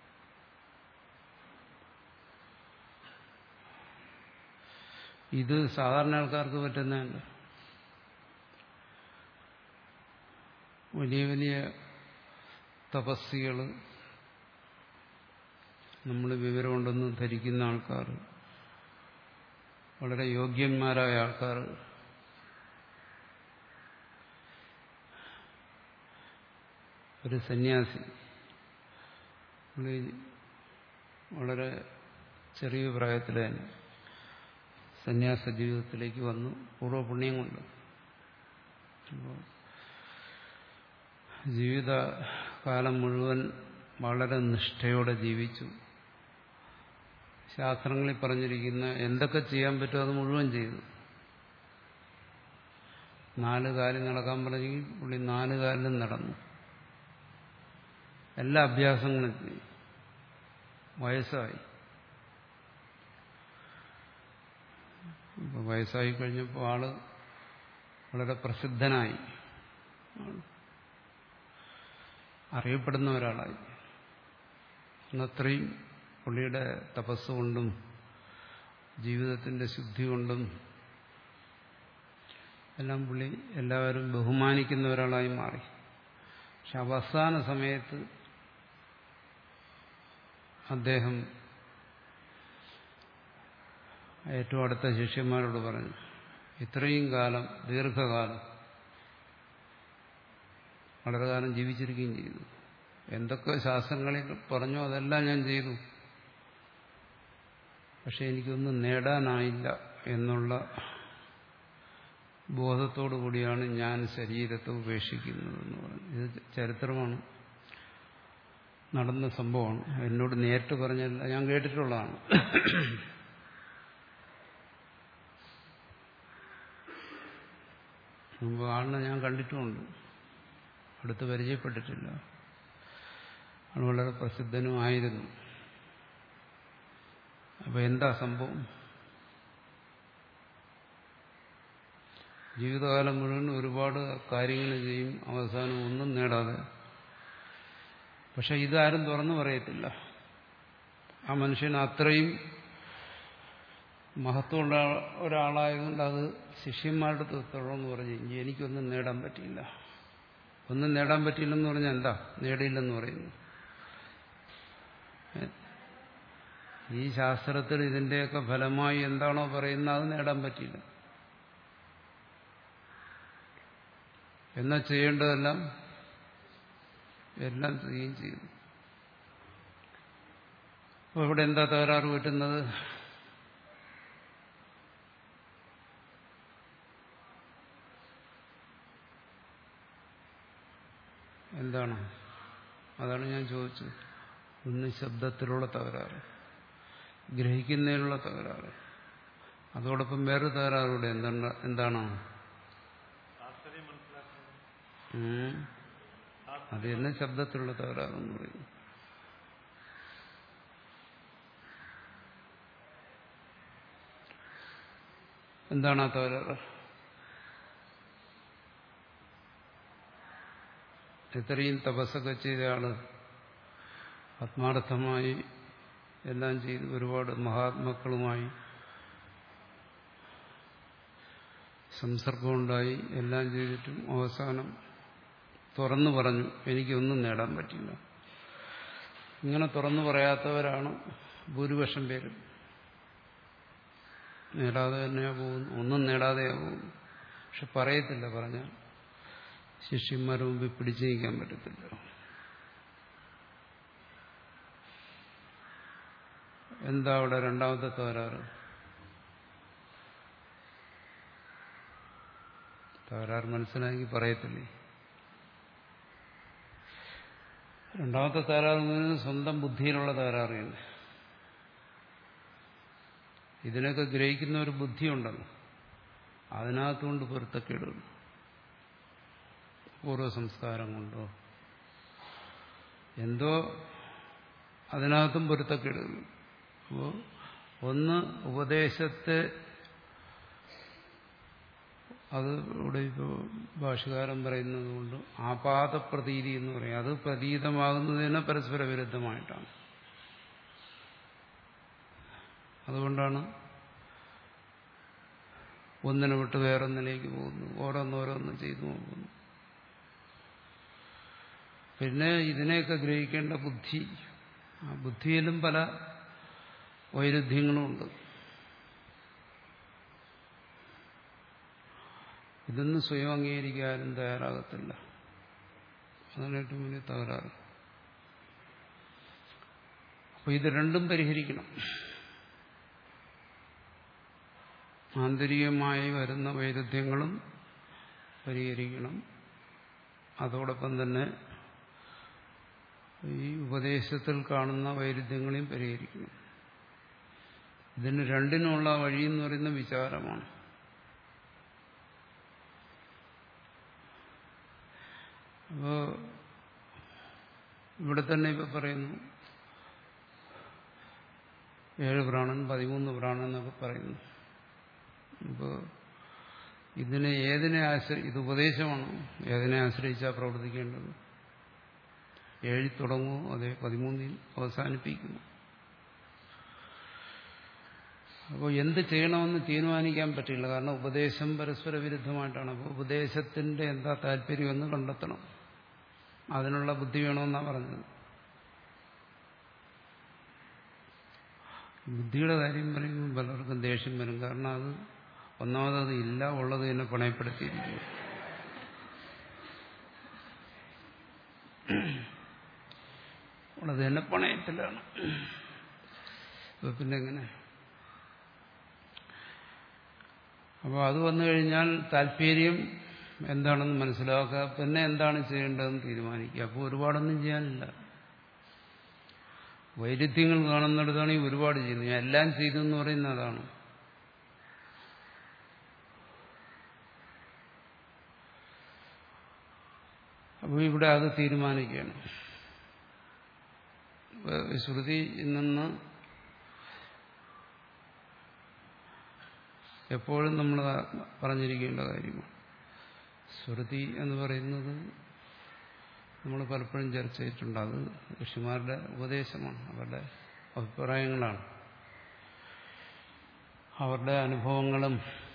ഇത് സാധാരണ ആൾക്കാർക്ക് പറ്റുന്നതല്ല. വലിയ വലിയ തപസ്സികൾ, നമ്മൾ വിവരമുണ്ടെന്ന് ധരിക്കുന്ന ആൾക്കാർ, വളരെ യോഗ്യന്മാരായ ആൾക്കാർ ഒരു സന്യാസി വളരെ ചെറിയ പ്രായത്തിൽ തന്നെ സന്യാസ ജീവിതത്തിലേക്ക് വന്നു, പൂർവ്വപുണ്യം കൊണ്ട്. ജീവിതകാലം മുഴുവൻ വളരെ നിഷ്ഠയോടെ ജീവിച്ചു. ശാസ്ത്രങ്ങളിൽ പറഞ്ഞിരിക്കുന്ന എന്തൊക്കെ ചെയ്യാൻ പറ്റുമോ അത് മുഴുവൻ ചെയ്തു. നാല് കാലിൽ നടക്കാൻ പറഞ്ഞെങ്കിൽ പുള്ളി നാല് കാലിലും നടന്നു. എല്ലാ അഭ്യാസങ്ങളും ചെയ്തു. വയസ്സായി. വയസ്സായി കഴിഞ്ഞപ്പോൾ ആള് വളരെ പ്രസിദ്ധനായി, അറിയപ്പെടുന്ന ഒരാളായി. അത്രയും പുള്ളിയുടെ തപസ്സുകൊണ്ടും ജീവിതത്തിന്റെ ശുദ്ധി കൊണ്ടും എല്ലാം പുള്ളി എല്ലാവരും ബഹുമാനിക്കുന്ന ഒരാളായി മാറി. പക്ഷെ അവസാന സമയത്ത് അദ്ദേഹം ഏറ്റവും അടുത്ത ശിഷ്യന്മാരോട് പറഞ്ഞു, ഇത്രയും കാലം, ദീർഘകാലം, വളരെ കാലം ജീവിച്ചിരിക്കുകയും ചെയ്തു. എന്തൊക്കെ ശാസ്ത്രങ്ങളിൽ പറഞ്ഞോ അതെല്ലാം ഞാൻ ചെയ്തു. പക്ഷെ എനിക്കൊന്നും നേടാനായില്ല എന്നുള്ള ബോധത്തോടു കൂടിയാണ് ഞാൻ ശരീരത്തെ ഉപേക്ഷിക്കുന്നതെന്ന് പറഞ്ഞു. ഇത് ചരിത്രമാണ്, നടന്ന സംഭവമാണ്. എന്നോട് നേരിട്ട് പറഞ്ഞല്ല, ഞാൻ കേട്ടിട്ടുള്ളതാണ്. മുമ്പ് ആളിനെ ഞാൻ കണ്ടിട്ടുമുണ്ട്, അടുത്ത് പരിചയപ്പെട്ടിട്ടില്ല. ആൾ വളരെ പ്രസിദ്ധനുമായിരുന്നു. അപ്പൊ എന്താ സംഭവം? ജീവിതകാലം മുഴുവൻ ഒരുപാട് കാര്യങ്ങൾ ചെയ്യും, അവസാനം ഒന്നും നേടാതെ. പക്ഷെ ഇതാരും തുറന്നു പറയത്തില്ല. ആ മനുഷ്യൻ അത്രയും മഹത്വമുള്ള ഒരാളായതുകൊണ്ട് അത് ശിഷ്യന്മാരുടെ തുടർന്ന് പറഞ്ഞു, എനിക്കൊന്നും നേടാൻ പറ്റിയില്ല. ഒന്നും നേടാൻ പറ്റിയില്ലെന്ന് പറഞ്ഞാൽ എന്താ? നേടിയില്ലെന്ന് പറയുന്നു. ഈ ശാസ്ത്രത്തിൽ ഇതിന്റെയൊക്കെ ഫലമായി എന്താണോ പറയുന്നത് അത് നേടാൻ പറ്റിയില്ല. എന്നാ ചെയ്യേണ്ടതെല്ലാം എല്ലാം ചെയ്യുകയും ചെയ്തു. അപ്പോൾ ഇവിടെ എന്താ തകരാറ് പറ്റുന്നത്? എന്താണ്? അതാണ് ഞാൻ ചോദിച്ചത്. ഒന്ന് ശബ്ദത്തിലുള്ള തകരാറ്, ഗ്രഹിക്കുന്നതിനുള്ള തകരാറ്, അതോടൊപ്പം വേറെ തകരാറുകൂടെ. എന്താണ് എന്താണ് അത് തന്നെ ശബ്ദത്തിലുള്ള തകരാറെന്ന് പറയുന്നു. എന്താണ് ആ തകരാറ്? എത്രയും തപസ്സൊക്കെ ചെയ്ത ആള്, ആത്മാർത്ഥമായി എല്ലാം ചെയ്ത് ഒരുപാട് മഹാത്മാക്കളുമായി സംസർഗമുണ്ടായി എല്ലാം ചെയ്തിട്ടും അവസാനം തുറന്നു പറഞ്ഞു എനിക്കൊന്നും നേടാൻ പറ്റില്ല. ഇങ്ങനെ തുറന്നു പറയാത്തവരാണ് ഭൂരിപക്ഷം പേരും. നേടാതെ തന്നെയാ പോകുന്നു, ഒന്നും നേടാതെയാ പോകുന്നു. പക്ഷെ പറയത്തില്ല, പറഞ്ഞാൽ ശിഷ്യന്മാരുടെ മുമ്പിൽ പിടിച്ചു നീക്കാൻ പറ്റത്തില്ല. എന്താ അവിടെ രണ്ടാമത്തെ തകരാറ്? തകരാറ് മനസ്സിലാക്കി പറയത്തില്ലേ. രണ്ടാമത്തെ തകരാറ് സ്വന്തം ബുദ്ധിയിലുള്ള തകരാറ് തന്നെ. ഇതിനൊക്കെ ഗ്രഹിക്കുന്ന ഒരു ബുദ്ധിയുണ്ടല്ലോ, അതിനകത്തുകൊണ്ട് പൊരുത്തക്കേടുകൾ, പൂർവ്വ സംസ്കാരം കൊണ്ടോ എന്തോ അതിനകത്തും പൊരുത്തക്കേടുകൾ. അപ്പോൾ ഒന്ന് ഉപദേശത്തെ, അത് ഇവിടെ ഇപ്പോൾ ഭാഷകാരൻ പറയുന്നത് കൊണ്ട് ആപാതപ്രതീതി എന്ന് പറയും, അത് പ്രതീതമാകുന്നതിന് പരസ്പര വിരുദ്ധമായിട്ടാണ്. അതുകൊണ്ടാണ് ഒന്നിനെ വിട്ട് വേറൊന്നിലേക്ക് പോകുന്നു, ഓരോന്നോരോന്ന് ചെയ്തു നോക്കുന്നു. പിന്നെ ഇതിനെയൊക്കെ ഗ്രഹിക്കേണ്ട ബുദ്ധി, ആ ബുദ്ധിയിലും പല വൈരുദ്ധ്യങ്ങളുമുണ്ട്. ഇതൊന്നും സ്വയം അംഗീകരിക്കാനും തയ്യാറാകത്തില്ല. അതാണ് ഏറ്റവും വലിയ തകരാറ്. അപ്പോൾ ഇത് രണ്ടും പരിഹരിക്കണം. ആന്തരികമായി വരുന്ന വൈരുദ്ധ്യങ്ങളും പരിഹരിക്കണം, അതോടൊപ്പം തന്നെ ഈ ഉപദേശത്തിൽ കാണുന്ന വൈരുദ്ധ്യങ്ങളെയും പരിഹരിക്കണം. ഇതിന് രണ്ടിനുമുള്ള വഴി എന്ന് പറയുന്ന വിചാരമാണ്. അപ്പോ ഇവിടെ തന്നെ ഇപ്പൊ പറയുന്നു ഏഴ് പ്രാണൻ, പതിമൂന്ന് പ്രാണൻ എന്നൊക്കെ പറയുന്നു. അപ്പോൾ ഇതിനെ ഏതിനെ ആശ്രയി, ഇത് ഉപദേശമാണ്, ഏതിനെ ആശ്രയിച്ചാണ് പ്രവർത്തിക്കേണ്ടത്? ഏഴിൽ തുടങ്ങുമോ അതേ പതിമൂന്നിൽ അവസാനിപ്പിക്കുന്നു? അപ്പോൾ എന്ത് ചെയ്യണമെന്ന് തീരുമാനിക്കാൻ പറ്റില്ല, കാരണം ഉപദേശം പരസ്പര വിരുദ്ധമായിട്ടാണ്. അപ്പോൾ ഉപദേശത്തിന്റെ എന്താ താല്പര്യമെന്ന് കണ്ടെത്തണം, അതിനുള്ള ബുദ്ധി വേണമെന്നാണ് പറഞ്ഞത്. ബുദ്ധിയുടെ കാര്യം പറയുമ്പോൾ പലർക്കും ദേഷ്യം വരും, കാരണം അത് ഒന്നാമത് ഇല്ല, ഉള്ളത് തന്നെ പണയപ്പെടുത്തിയിരിക്കും. ഉള്ളത് തന്നെ പണയത്തിലാണ്. ഇപ്പൊ പിന്നെ എങ്ങനെ? അപ്പോൾ അത് വന്നു കഴിഞ്ഞാൽ താല്പര്യം എന്താണെന്ന് മനസ്സിലാക്കുക, പിന്നെ എന്താണ് ചെയ്യേണ്ടതെന്ന് തീരുമാനിക്കുക. അപ്പോൾ ഒരുപാടൊന്നും ചെയ്യാനില്ല. വൈരുദ്ധ്യങ്ങൾ കാണുന്നിടത്താണ് ഈ ഒരുപാട് ചെയ്യുന്നത്. ഞാൻ എല്ലാം ചെയ്തു എന്ന് പറയുന്ന അതാണ്. അപ്പോൾ ഇവിടെ അത് തീരുമാനിക്കുകയാണ്. ശ്രുതി നിന്ന് എപ്പോഴും നമ്മൾ പറഞ്ഞിരിക്കേണ്ട കാര്യമാണ്. ശ്രുതി എന്ന് പറയുന്നത് നമ്മൾ പലപ്പോഴും ചർച്ച ചെയ്തിട്ടുണ്ട്. അത് ഋഷിമാരുടെ ഉപദേശമാണ്, അവരുടെ അഭിപ്രായങ്ങളാണ്, അവരുടെ അനുഭവങ്ങളും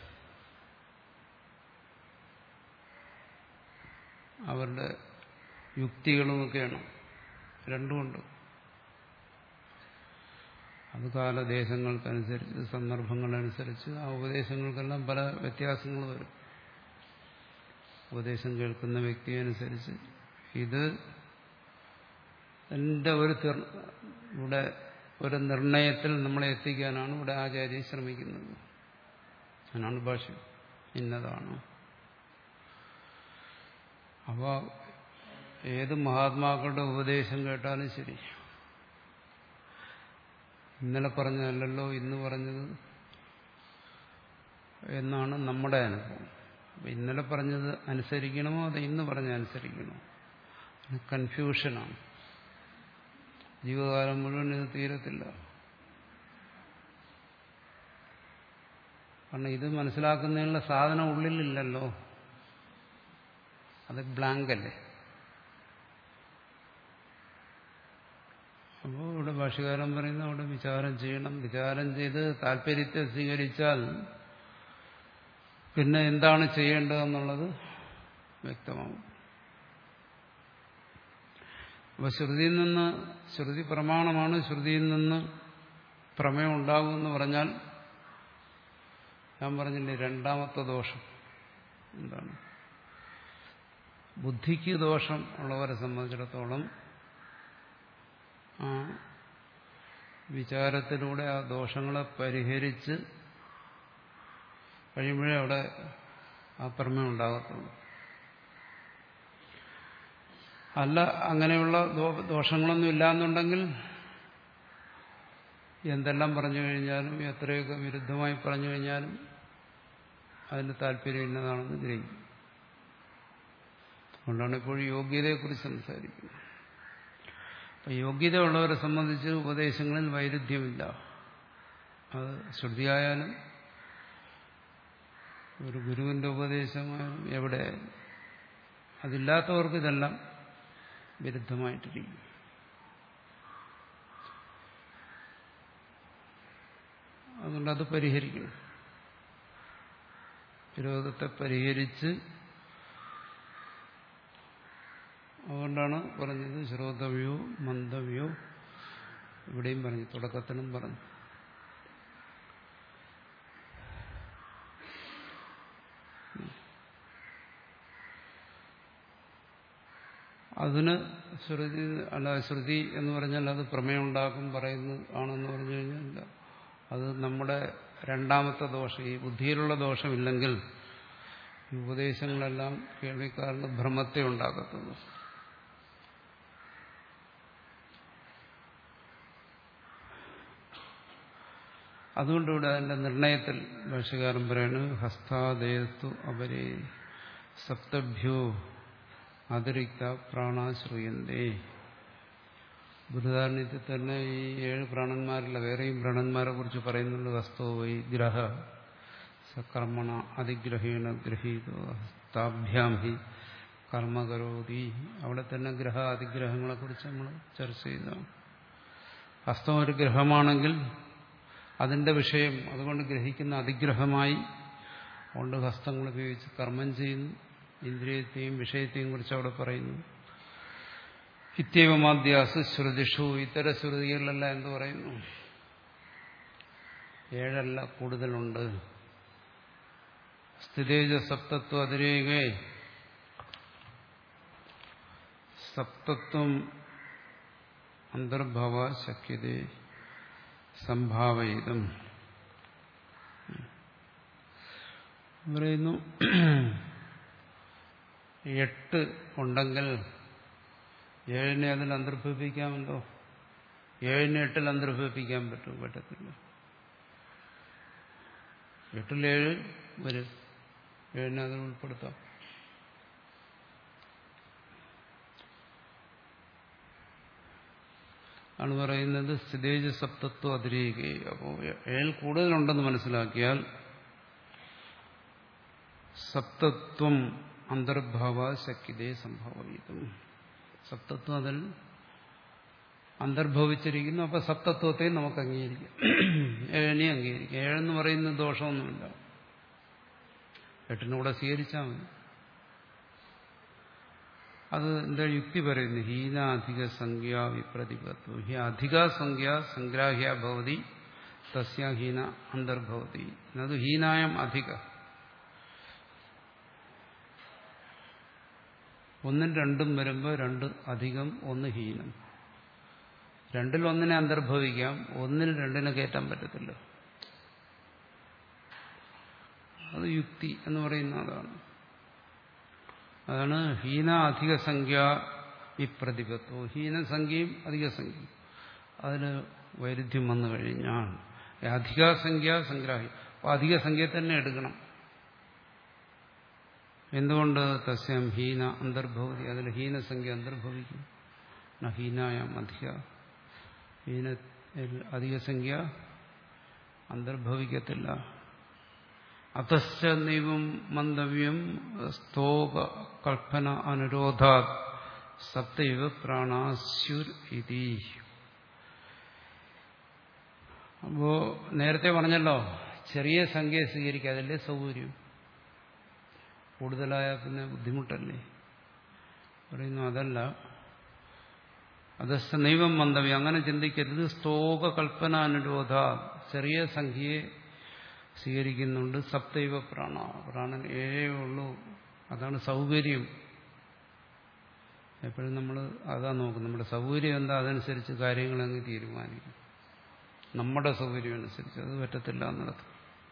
അവരുടെ യുക്തികളുമൊക്കെയാണ്. രണ്ടുമുണ്ട്. അത് കാലദേശങ്ങൾക്കനുസരിച്ച്, സന്ദർഭങ്ങളനുസരിച്ച് ആ ഉപദേശങ്ങൾക്കെല്ലാം പല വ്യത്യാസങ്ങൾ വരും. ഉപദേശം കേൾക്കുന്ന വ്യക്തിയനുസരിച്ച് ഇത് എൻ്റെ ഒരു ഇവിടെ ഒരു നിർണയത്തിൽ നമ്മളെ എത്തിക്കാനാണ് ഇവിടെ ആചാര്യൻ ശ്രമിക്കുന്നത്. അതിനാണ് ഭാഷ്യം ഇന്നതാണ്. അപ്പോൾ ഏത് മഹാത്മാക്കളുടെ ഉപദേശം കേട്ടാലും ശരി, ഇന്നലെ പറഞ്ഞതല്ലല്ലോ ഇന്ന് പറഞ്ഞത് എന്നാണ് നമ്മുടെ അനുഭവം. ഇന്നലെ പറഞ്ഞത് അനുസരിക്കണമോ അത് ഇന്ന് പറഞ്ഞ അനുസരിക്കണമോ? കൺഫ്യൂഷനാണ്. ജീവകാലം മുഴുവൻ ഇത് തീരത്തില്ല. കാരണം ഇത് മനസ്സിലാക്കുന്നതിനുള്ള സാധനം ഉള്ളിലില്ലല്ലോ, അത് ബ്ലാങ്ക് അല്ലേ. അപ്പോൾ ഇവിടെ ഭാഷ്യകാരൻ പറയുന്ന അവിടെ വിചാരം ചെയ്യണം. വിചാരം ചെയ്ത് താല്പര്യത്തെ സ്വീകരിച്ചാൽ പിന്നെ എന്താണ് ചെയ്യേണ്ടതെന്നുള്ളത് വ്യക്തമാകും. അപ്പൊ ശ്രുതിയിൽ നിന്ന്, ശ്രുതി പ്രമാണമാണ്, ശ്രുതിയിൽ നിന്ന് പ്രമേയം ഉണ്ടാകുമെന്ന് പറഞ്ഞാൽ ഞാൻ പറഞ്ഞില്ലേ രണ്ടാമത്തെ ദോഷം എന്താണ്? ബുദ്ധിക്ക് ദോഷം ഉള്ളവരെ സംബന്ധിച്ചിടത്തോളം ആ വിചാരത്തിലൂടെ ആ ദോഷങ്ങളെ പരിഹരിച്ച് കഴിയുമ്പോഴേ അവിടെ ആ പ്രമേയം ഉണ്ടാകത്തുള്ളൂ. അല്ല, അങ്ങനെയുള്ള ദോഷങ്ങളൊന്നും ഇല്ലാന്നുണ്ടെങ്കിൽ എന്തെല്ലാം പറഞ്ഞു കഴിഞ്ഞാലും എത്രയൊക്കെ വിരുദ്ധമായി പറഞ്ഞു കഴിഞ്ഞാലും അതിന് താല്പര്യം ഇന്നതാണെന്ന് ഗ്രഹിക്കും. അതുകൊണ്ടാണ് ഇപ്പോഴും യോഗ്യതയെക്കുറിച്ച് സംസാരിക്കുന്നത്. അപ്പം യോഗ്യത ഉള്ളവരെ സംബന്ധിച്ച് ഉപദേശങ്ങളിൽ വൈരുദ്ധ്യമില്ല. അത് ശ്രുതിയായാലും ഒരു ഗുരുവിന്റെ ഉപദേശമായാലും എവിടെ അതില്ലാത്തവർക്ക് ഇതെല്ലാം വിരുദ്ധമായിട്ടിരിക്കും. അതുകൊണ്ട് അത് പരിഹരിക്കണം. വിരോധത്തെ പരിഹരിച്ച്, അതുകൊണ്ടാണ് പറഞ്ഞത് ശ്രോതവ്യോ മന്ദവ്യോ. ഇവിടെയും പറഞ്ഞു, തുടക്കത്തിനും പറഞ്ഞു. അതിന് ശ്രുതി അല്ല, ശ്രുതി എന്ന് പറഞ്ഞാൽ അത് പ്രമേയം ഉണ്ടാക്കും പറയുന്നു ആണെന്ന് പറഞ്ഞു കഴിഞ്ഞാൽ അത് നമ്മുടെ രണ്ടാമത്തെ ദോഷം. ഈ ബുദ്ധിയിലുള്ള ദോഷമില്ലെങ്കിൽ ഈ ഉപദേശങ്ങളെല്ലാം കേൾവിക്കാരന് ഭ്രമത്തെ ഉണ്ടാക്കത്തുള്ളൂ. അതുകൊണ്ടിവിടെ അതിന്റെ നിർണയത്തിൽ ഭാഷ്യകാരൻ പറയുന്നു, ഹസ്താദേസ്തു അപരേ സപ്തഭ്യോ അതിരിക്ത പ്രാണാശ്രൂയന്തേ. ബൃഹദാരണ്യത്തിൽ തന്നെ ഈ ഏഴ് പ്രാണന്മാരില്ല, വേറെയും പ്രാണന്മാരെ കുറിച്ച് പറയുന്നുണ്ട്. ഹസ്തോ വൈ ഗ്രഹ സകർമ്മണ അതിഗ്രഹേണ ഗ്രഹീതോ ഹസ്താഭ്യാം ഹി കർമ്മകരോതി. അവിടെ തന്നെ ഗ്രഹ അതിഗ്രഹങ്ങളെ കുറിച്ച് നമ്മൾ ചർച്ച ചെയ്തതാണ്. ഹസ്തം ഒരു ഗ്രഹമാണെങ്കിൽ അതിന്റെ വിഷയം അതുകൊണ്ട് ഗ്രഹിക്കുന്ന അതിഗ്രഹമായി കൊണ്ട് ഹസ്തങ്ങൾ ഉപയോഗിച്ച് കർമ്മം ചെയ്യുന്നു. ഇന്ദ്രിയത്തെയും വിഷയത്തെയും കുറിച്ച് അവിടെ പറയുന്നു. ഇത്യവമാദ്യാസു ശ്രുതിഷു. ഇത്തരം ശ്രുതികളിലെല്ലാം എന്തു പറയുന്നു? ഏഴല്ല, കൂടുതലുണ്ട്. സ്ഥിതേജ സപ്തത്വ അതിരേകേ സപ്തത്വം അന്തർഭവ ശക്യതേ സംഭാവയിതും പറയുന്നു. എട്ട് ഉണ്ടെങ്കിൽ ഏഴിനെ അതിൽ അന്തർഭവിപ്പിക്കാമല്ലോ. ഏഴിനെ എട്ടിൽ അന്തർഭവിപ്പിക്കാൻ പറ്റും? പറ്റത്തില്ല. എട്ടിലേഴ് വരും, ഏഴിനെ അതിൽ ഉൾപ്പെടുത്താം. ആണ് പറയുന്നത് സ്ഥിതേജ സപ്തത്വം അതിരേകേ. അപ്പോൾ ഏഴ് കൂടുതലുണ്ടെന്ന് മനസ്സിലാക്കിയാൽ സപ്തത്വം അന്തർഭാവ ശക്യതേ സംഭവിക്കും. സപ്തത്വം അതിൽ അന്തർഭവിച്ചിരിക്കുന്നു. അപ്പൊ സപ്തത്വത്തെ നമുക്ക് അംഗീകരിക്കാം, ഏഴിനെ അംഗീകരിക്കാം. ഏഴെന്ന് പറയുന്നത് ദോഷമൊന്നുമില്ല, എട്ടിനൂടെ സ്വീകരിച്ചാൽ മതി. അത് എന്താ യുക്തി പറയുന്നു? ഹീന അധിക സംഖ്യ വിപ്രതിപത്വം. ഹി അധിക സംഖ്യ സംഗ്രാഹ്യ ഭവതി തസ്യ ഹീന അന്തർഭവതി. അത് ഹീനായം അധിക. ഒന്നും രണ്ടും വരുമ്പോൾ രണ്ട് അധികം ഒന്ന് ഹീനം. രണ്ടിൽ ഒന്നിനെ അന്തർഭവിക്കാം, ഒന്നിൽ രണ്ടിനെ കയറ്റാൻ പറ്റത്തില്ല. അത് യുക്തി എന്ന് പറയുന്ന അതാണ്. അതാണ് ഹീന അധിക സംഖ്യ വിപ്രതിപത്തോ ഹീനസംഖ്യയും അധികസംഖ്യയും അതിന് വൈരുദ്ധ്യം വന്നു കഴിഞ്ഞാൽ അധികസംഖ്യ സംഗ്രാഹി അപ്പോൾ അധികസംഖ്യ തന്നെ എടുക്കണം. എന്തുകൊണ്ട് തസ്യം ഹീന അന്തർഭവതി അതിൽ ഹീനസംഖ്യ അന്തർഭവിക്കും. ഹീനായാം അധിക ഹീന അധികസംഖ്യ അന്തർഭവിക്കത്തില്ല. അതശ്ച നൈവം മന്തവ്യം സ്തോക കൽപ്പന അനുരോധാത് സപ്തൈവ പ്രാണാസ്യുർ ഇതി. അപ്പോ നേരത്തെ പറഞ്ഞല്ലോ ചെറിയ സംഖ്യ സ്വീകരിക്കുക, അതല്ലേ സൗകര്യം. കൂടുതലായ പിന്നെ ബുദ്ധിമുട്ടല്ലേ. പറയുന്നു അതല്ല, അതസ്ഥ നൈവം മന്തവ്യം അങ്ങനെ ചിന്തിക്കരുത്. സ്തോക കൽപ്പന അനുരോധ ചെറിയ സംഖ്യയെ സ്വീകരിക്കുന്നുണ്ട്. സപ്തൈവ പ്രാണ പ്രാണൻ ഏഴേ ഉള്ളൂ, അതാണ് സൗകര്യം. എപ്പോഴും നമ്മൾ അതാ നോക്കും, നമ്മുടെ സൗകര്യം എന്താ അതനുസരിച്ച് കാര്യങ്ങളങ്ങ് തീരുമാനിക്കും. നമ്മുടെ സൗകര്യം അനുസരിച്ച് അത് പറ്റത്തില്ല എന്നിടത്ത്.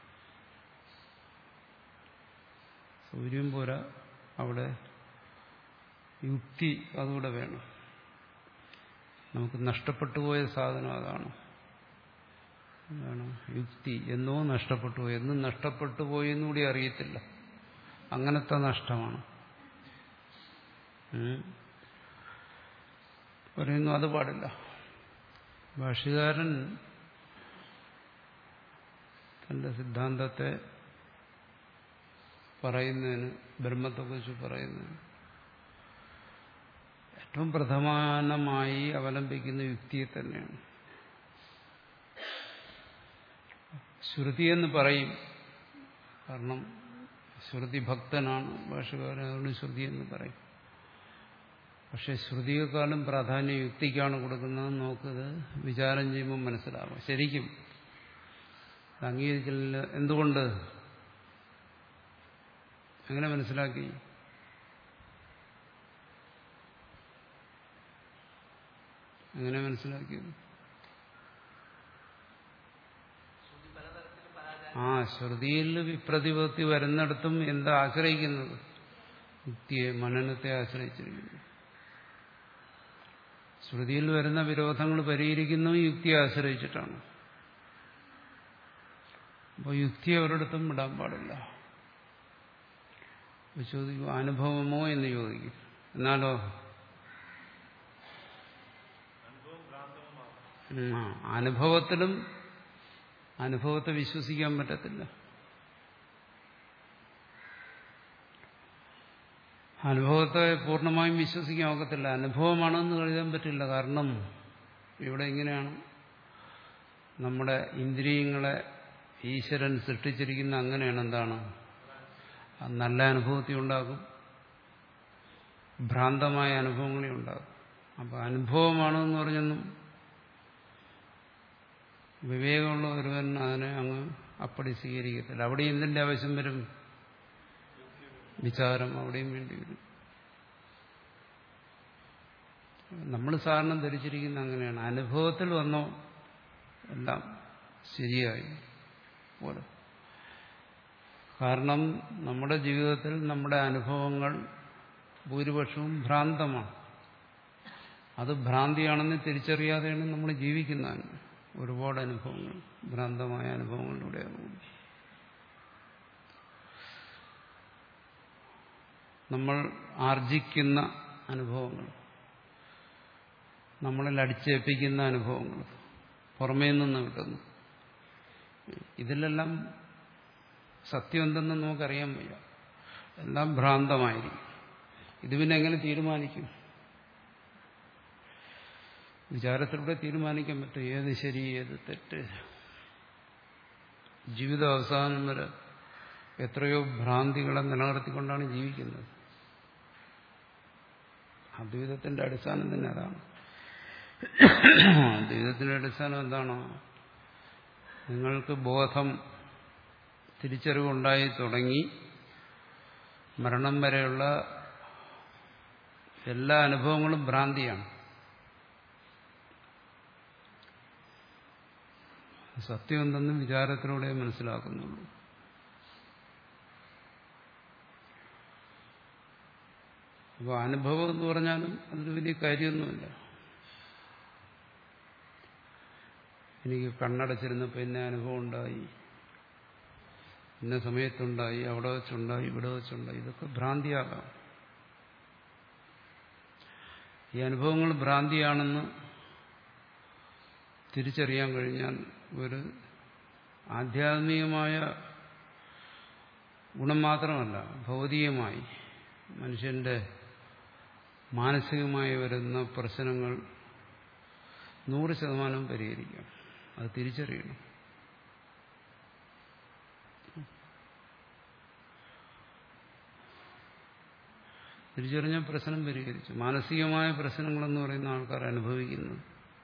സൗകര്യം പോരാ, അവിടെ യുക്തി അതുകൂടെ വേണം. നമുക്ക് നഷ്ടപ്പെട്ടു പോയ സാധനം അതാണ്. അതാണ് യുക്തി. എന്നോ നഷ്ടപ്പെട്ടു പോയി, എന്നും നഷ്ടപ്പെട്ടു പോയി എന്നുകൂടി അറിയത്തില്ല. അങ്ങനത്തെ നഷ്ടമാണ്. പറയുന്നു അത് പാടില്ല. ഭാഷ്യകാരൻ തന്റെ സിദ്ധാന്തത്തെ പറയുന്നതിന്, ബ്രഹ്മത്തെക്കുറിച്ച് പറയുന്നതിന് ഏറ്റവും പ്രധാനമായി അവലംബിക്കുന്ന യുക്തിയെ തന്നെയാണ്. ശ്രുതി എന്ന് പറയും, കാരണം ശ്രുതി ഭക്തനാണ് ഭാഷ്യകാരൻ, അതുകൊണ്ട് ശ്രുതി എന്ന് പറയും. പക്ഷെ ശ്രുതിയെക്കാളും പ്രാധാന്യം യുക്തിക്കാണ് കൊടുക്കുന്നത്. നോക്കത് വിചാരം ചെയ്യുമ്പോൾ മനസ്സിലാവും. ശരിക്കും അംഗീകരിക്കില്ല. എന്തുകൊണ്ട്? എങ്ങനെ മനസ്സിലാക്കി? എങ്ങനെ മനസ്സിലാക്കിയത്? ആ ശ്രുതിയിൽ വിപ്രതിപത്തി വരുന്നിടത്തും എന്താ ആശ്രയിക്കുന്നത്? യുക്തിയെ, മനനത്തെ ആശ്രയിച്ചിരിക്കുന്നു. ശ്രുതിയിൽ വരുന്ന വിരോധങ്ങൾ പരിഹരിക്കുന്നതും യുക്തിയെ ആശ്രയിച്ചിട്ടാണ്. അപ്പോൾ യുക്തി ഒരിടത്തും വിടാൻ പാടില്ല. ചോദിക്കും അനുഭവമോ എന്ന് ചോദിക്കും. എന്നാലോ അനുഭവത്തിലും അനുഭവത്തെ വിശ്വസിക്കാൻ പറ്റത്തില്ല. അനുഭവത്തെ പൂർണ്ണമായും വിശ്വസിക്കാൻ ഒക്കത്തില്ല. അനുഭവമാണെന്ന് കരുതാൻ പറ്റില്ല. കാരണം ഇവിടെ ഇങ്ങനെയാണ്, നമ്മുടെ ഇന്ദ്രിയങ്ങളെ ഈശ്വരൻ സൃഷ്ടിച്ചിരിക്കുന്ന അങ്ങനെയാണ്. എന്താണ്? നല്ല അനുഭവത്തെ ഉണ്ടാകും, ഭ്രാന്തമായ അനുഭവങ്ങളെ ഉണ്ടാകും. അപ്പൊ അനുഭവമാണെന്ന് പറഞ്ഞൊന്നും വിവേകമുള്ള ഒരുവൻ അതിനെ അങ്ങ് അപ്പടി സ്വീകരിക്കത്തില്ല. അവിടെ എന്തിന്റെ ആവശ്യം വരും? വിചാരം അവിടെയും വേണ്ടി വരും. നമ്മൾ സാധാരണ ധരിച്ചിരിക്കുന്ന അങ്ങനെയാണ്. അനുഭവത്തിൽ വന്നോ എല്ലാം ശരിയായി പോലെ. കാരണം നമ്മുടെ ജീവിതത്തിൽ നമ്മുടെ അനുഭവങ്ങൾ ഭൂരിപക്ഷവും ഭ്രാന്തമാണ്. അത് ഭ്രാന്തിയാണെന്ന് തിരിച്ചറിയാതെയാണ് നമ്മൾ ജീവിക്കുന്നത്. ഒരുപാട് അനുഭവങ്ങൾ ഭ്രാന്തമായ അനുഭവങ്ങളിലൂടെയാണ് നമ്മൾ ആർജിക്കുന്ന അനുഭവങ്ങൾ, നമ്മളിൽ അടിച്ചേൽപ്പിക്കുന്ന അനുഭവങ്ങൾ, പുറമേ നിന്ന് കിട്ടുന്നു. ഇതിലെല്ലാം സത്യം എന്തെന്ന് നമുക്കറിയാൻ വയ്യ. എല്ലാം ഭ്രാന്തമായിരിക്കും. ഇത് പിന്നെ എങ്ങനെ തീരുമാനിക്കും? വിചാരത്തിലൂടെ തീരുമാനിക്കാൻ പറ്റും ഏത് ശരി ഏത് തെറ്റ്. ജീവിത അവസാനം വരെ എത്രയോ ഭ്രാന്തികളെ നിലനിർത്തിക്കൊണ്ടാണ് ജീവിക്കുന്നത്. അദ്വൈതത്തിന്റെ അടിസ്ഥാനം തന്നെ അതാണ്. അദ്വൈതത്തിന്റെ അടിസ്ഥാനം എന്താണോ? നിങ്ങൾക്ക് ബോധം, തിരിച്ചറിവുണ്ടായി തുടങ്ങി മരണം വരെയുള്ള എല്ലാ അനുഭവങ്ങളും ഭ്രാന്തിയാണ്. സത്യം എന്തെന്നും വിചാരത്തിലൂടെ മനസ്സിലാക്കുന്നുള്ളൂ. അപ്പോൾ അനുഭവം എന്ന് പറഞ്ഞാലും അതിൽ വലിയ കാര്യമൊന്നുമില്ല. എനിക്ക് കണ്ണടച്ചിരുന്നപ്പോൾ ഇന്ന അനുഭവം ഉണ്ടായി, ഇന്ന സമയത്തുണ്ടായി, അവിടെ വെച്ചുണ്ടായി, ഇവിടെ വെച്ചുണ്ടായി. ഇതൊക്കെ ഭ്രാന്തിയാകാം. ഈ അനുഭവങ്ങൾ ഭ്രാന്തിയാണെന്ന് തിരിച്ചറിയാൻ കഴിഞ്ഞാൽ ഒരു ആധ്യാത്മികമായ ഗുണം മാത്രമല്ല, ഭൗതികമായി മനുഷ്യന്റെ മാനസികമായി വരുന്ന പ്രശ്നങ്ങൾ നൂറ് ശതമാനം പരിഹരിക്കാം. അത് തിരിച്ചറിയണം. തിരിച്ചറിഞ്ഞ പ്രശ്നം പരിഹരിച്ചു. മാനസികമായ പ്രശ്നങ്ങളെന്ന് പറയുന്ന ആൾക്കാർ അനുഭവിക്കുന്നത്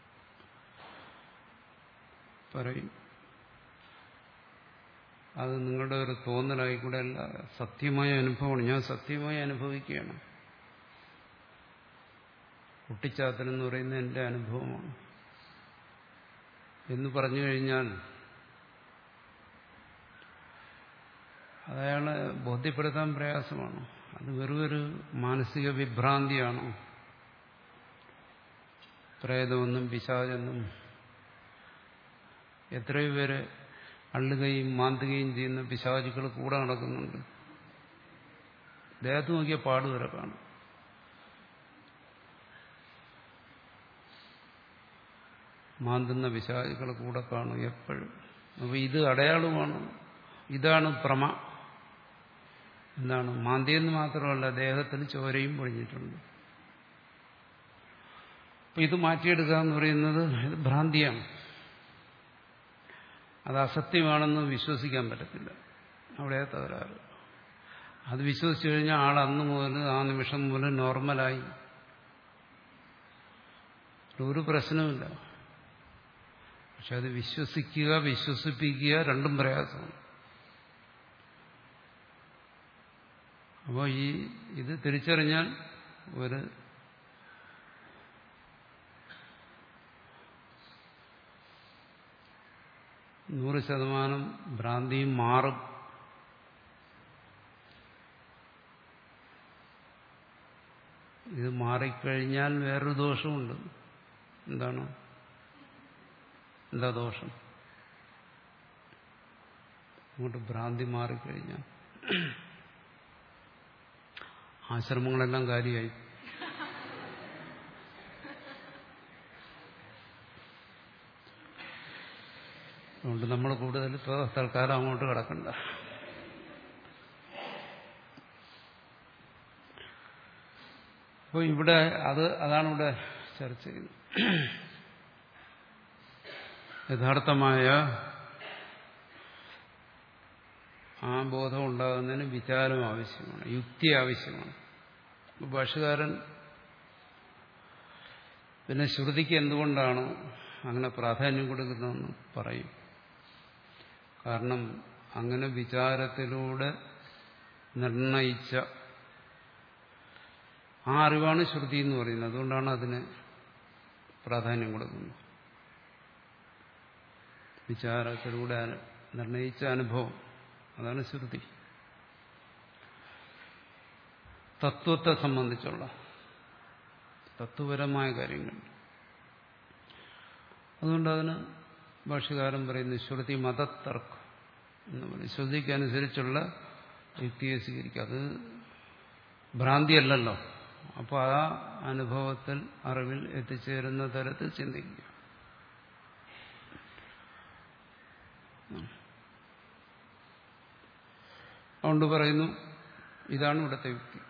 പറയും അത് നിങ്ങളുടെ ഒരു തോന്നലായിക്കൂടെ അല്ല, സത്യമായ അനുഭവമാണ്. ഞാൻ സത്യമായി അനുഭവിക്കുകയാണ്. കുട്ടിച്ചാത്തനെന്ന് പറയുന്നത് എൻ്റെ അനുഭവമാണ് എന്ന് പറഞ്ഞു കഴിഞ്ഞാൽ അതയാളെ ബോധ്യപ്പെടുത്താൻ പ്രയാസമാണ്. അത് വെറും ഒരു മാനസിക വിഭ്രാന്തിയാണോ? പ്രേതമെന്നും പിശാചെന്നും എത്രയോ പേര് അള്ളുകയും മാന്തുകയും ചെയ്യുന്ന പിശാചുക്കൾ കൂടെ നടക്കുന്നുണ്ട്. ദേഹത്ത് നോക്കിയ പാടുവരെ കാണും. മാന്തുന്ന പിശാചുക്കൾ കൂടെ കാണും എപ്പോഴും. അപ്പോൾ ഇത് അടയാളമാണ്. ഇതാണ് പ്രമ. എന്താണ്? മാന്തിയെന്ന് മാത്രമല്ല, ദേഹത്തിന് ചോരയും പൊഴിഞ്ഞിട്ടുണ്ട്. അപ്പം ഇത് മാറ്റിയെടുക്കുക എന്ന് പറയുന്നത് ഇത് ഭ്രാന്തിയാണ്. അത് അസത്യമാണെന്ന് വിശ്വസിക്കാൻ പറ്റത്തില്ല. അവിടെ തകരാറ്. അത് വിശ്വസിച്ചു കഴിഞ്ഞാൽ ആൾ അന്ന് മുതൽ ആ നിമിഷം മുതൽ നോർമലായി, ഒരു പ്രശ്നവുമില്ല. പക്ഷെ അത് വിശ്വസിക്കുക, വിശ്വസിപ്പിക്കുക രണ്ടും പ്രയാസമാണ്. അപ്പോൾ ഈ ഇത് തിരിച്ചറിഞ്ഞാൽ ഒരു നൂറ് ശതമാനം ഭ്രാന്തിയും മാറും. ഇത് മാറിക്കഴിഞ്ഞാൽ വേറൊരു ദോഷമുണ്ട്. എന്താണ്? എന്താ ദോഷം? അങ്ങോട്ട് ഭ്രാന്തി മാറിക്കഴിഞ്ഞാൽ ആശ്രമങ്ങളെല്ലാം കാര്യമായി. അതുകൊണ്ട് നമ്മൾ കൂടുതൽ ഇപ്പോൾ തൽക്കാലം അങ്ങോട്ട് കിടക്കണ്ട. അപ്പോൾ ഇവിടെ അത് അതാണ് ഇവിടെ ചർച്ച ചെയ്യുന്നത്. യഥാർത്ഥമായ ആ ബോധം ഉണ്ടാകുന്നതിന് വിചാരം ആവശ്യമാണ്, യുക്തി ആവശ്യമാണ്. ഭാഷ്യകാരൻ പിന്നെ ശ്രുതിക്ക് എന്തുകൊണ്ടാണ് അങ്ങനെ പ്രാധാന്യം കൊടുക്കുന്നതെന്ന് പറയും. കാരണം അങ്ങനെ വിചാരത്തിലൂടെ നിർണയിച്ച ആ അറിവാണ് ശ്രുതി എന്ന് പറയുന്നത്. അതുകൊണ്ടാണ് അതിന് പ്രാധാന്യം കൊടുക്കുന്നത്. വിചാരത്തിലൂടെ നിർണയിച്ച അനുഭവം, അതാണ് ശ്രുതി. തത്വത്തെ സംബന്ധിച്ചുള്ള തത്വപരമായ കാര്യങ്ങൾ. അതുകൊണ്ട് അതിന് ഭാഷ്യകാരൻ പറയുന്നത് ശ്രുതി മതത്തർക്കം എന്ന് പറയും. ശ്രുതിക്ക് അനുസരിച്ചുള്ള യുക്തിയെ സ്വീകരിക്കുക. അത് ഭ്രാന്തിയല്ലല്ലോ. അപ്പോൾ ആ അനുഭവത്തിൽ അറിവിൽ എത്തിച്ചേരുന്ന തരത്തിൽ ചിന്തിക്കുക. അതുകൊണ്ട് പറയുന്നു ഇതാണ് ഇവിടുത്തെ യുക്തി.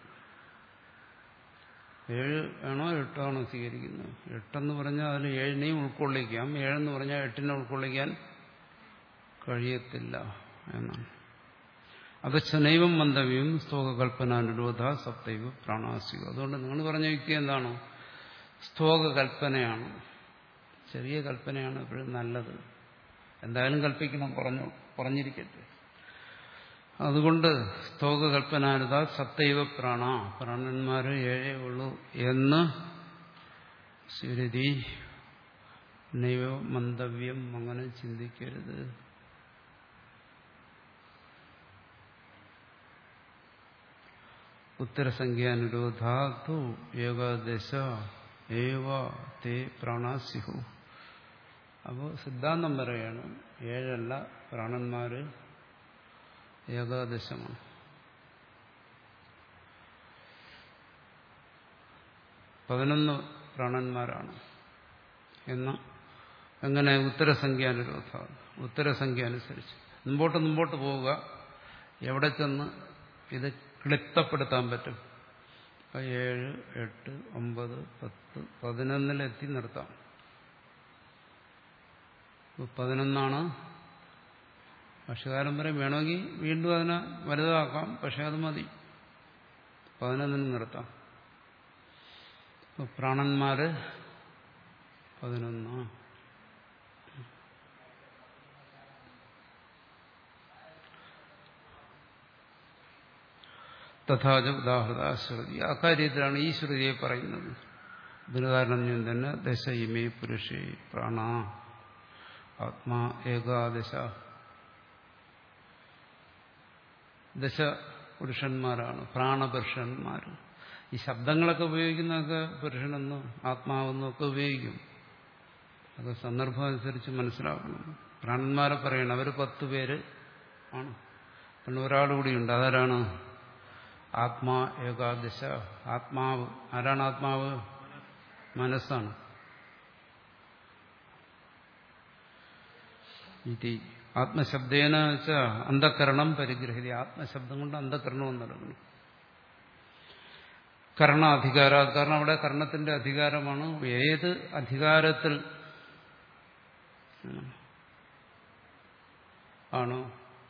ഏഴ് ആണോ എട്ടാണോ സ്വീകരിക്കുന്നത്? എട്ടെന്ന് പറഞ്ഞാൽ അതിൽ ഏഴിനെയും ഉൾക്കൊള്ളിക്കാം, ഏഴെന്ന് പറഞ്ഞാൽ എട്ടിനെ ഉൾക്കൊള്ളിക്കാൻ കഴിയത്തില്ല എന്നാണ്. അഗച്ഛനൈവം മന്തവ്യം സ്തോകകൽപ്പനാനുരോധ സപ്തൈവ പ്രാണാസ്യു. അതുകൊണ്ട് നിങ്ങൾ പറഞ്ഞ യുക്തി എന്താണോ? സ്തോകകൽപ്പനയാണ്. ചെറിയ കൽപ്പനയാണ് എപ്പോഴും നല്ലത്. എന്തായാലും കൽപ്പിക്കണം, പറഞ്ഞു പറഞ്ഞിരിക്കട്ടെ. അതുകൊണ്ട് സ്തോകകൽപ്പനാനുത സപ്തൈവ പ്രാണ, പ്രാണന്മാര് ഏഴേ ഉള്ളൂ എന്ന് ശ്രുതി. നൈവ മന്തവ്യം, അങ്ങനെ ചിന്തിക്കരുത്. ഉത്തരസംഖ്യാനുരോധാതു ഏകാദശ ഏവ തേ പ്രാണാസ്യു. അപ്പോൾ സിദ്ധാന്തം പറയാണ് ഏഴല്ല, പ്രാണന്മാര് ഏകാദശമാണ്. പതിനൊന്ന് പ്രാണന്മാരാണ് എന്ന എങ്ങനെ ഉത്തരസംഖ്യാനുരോധ, ഉത്തരസംഖ്യ അനുസരിച്ച് മുമ്പോട്ട് മുമ്പോട്ട് പോവുക. എവിടെ ചെന്ന് ഇത് ക്ലിപ്തപ്പെടുത്താൻ പറ്റും? ഏഴ്, എട്ട്, ഒമ്പത്, പത്ത്, പതിനൊന്നിലെത്തി നിർത്താം. പതിനൊന്നാണ് ഭാഷ്യകാരൻ പറയും, വേണമെങ്കിൽ വീണ്ടും അതിനെ വലുതാക്കാം, പക്ഷെ അത് മതി, പതിനൊന്നിന് നിർത്താം. പ്രാണന്മാര് പതിനൊന്ന്. തഥാച ഉദാഹൃത ശ്രുതി. അക്കാര്യത്തിലാണ് ഈ ശ്രുതിയെ പറയുന്നത്. ഇതിന് കാരണം ഞാൻ തന്നെ ദശ ഇമേ പുരുഷേ പ്രാണ ആത്മാ ഏകാദശ. ദശ പുരുഷന്മാരാണ്, പ്രാണപുരുഷന്മാർ. ഈ ശബ്ദങ്ങളൊക്കെ ഉപയോഗിക്കുന്നതൊക്കെ പുരുഷനെന്നും ആത്മാവെന്നും ഒക്കെ ഉപയോഗിക്കും. അത് സന്ദർഭം അനുസരിച്ച് മനസ്സിലാക്കണം. പ്രാണന്മാരെ പറയണം, അവർ പത്ത് പേര് ആണ്. പിന്നെ ഒരാളുകൂടിയുണ്ട്, അതാരാണ്? ആത്മാ ഏകാദശ. ആത്മാവ് ആരാണ്? ആത്മാവ് മനസ്സാണ്. ഇത് ആത്മശബ്ദേന വെച്ചാൽ അന്ധകരണം പരിഗ്രഹിതി. ആത്മശബ്ദം കൊണ്ട് അന്ധകരണം നൽകണം. കർണാധികാര, കാരണം അവിടെ കർണത്തിന്റെ അധികാരമാണ്. ഏത് അധികാരത്തിൽ ആണോ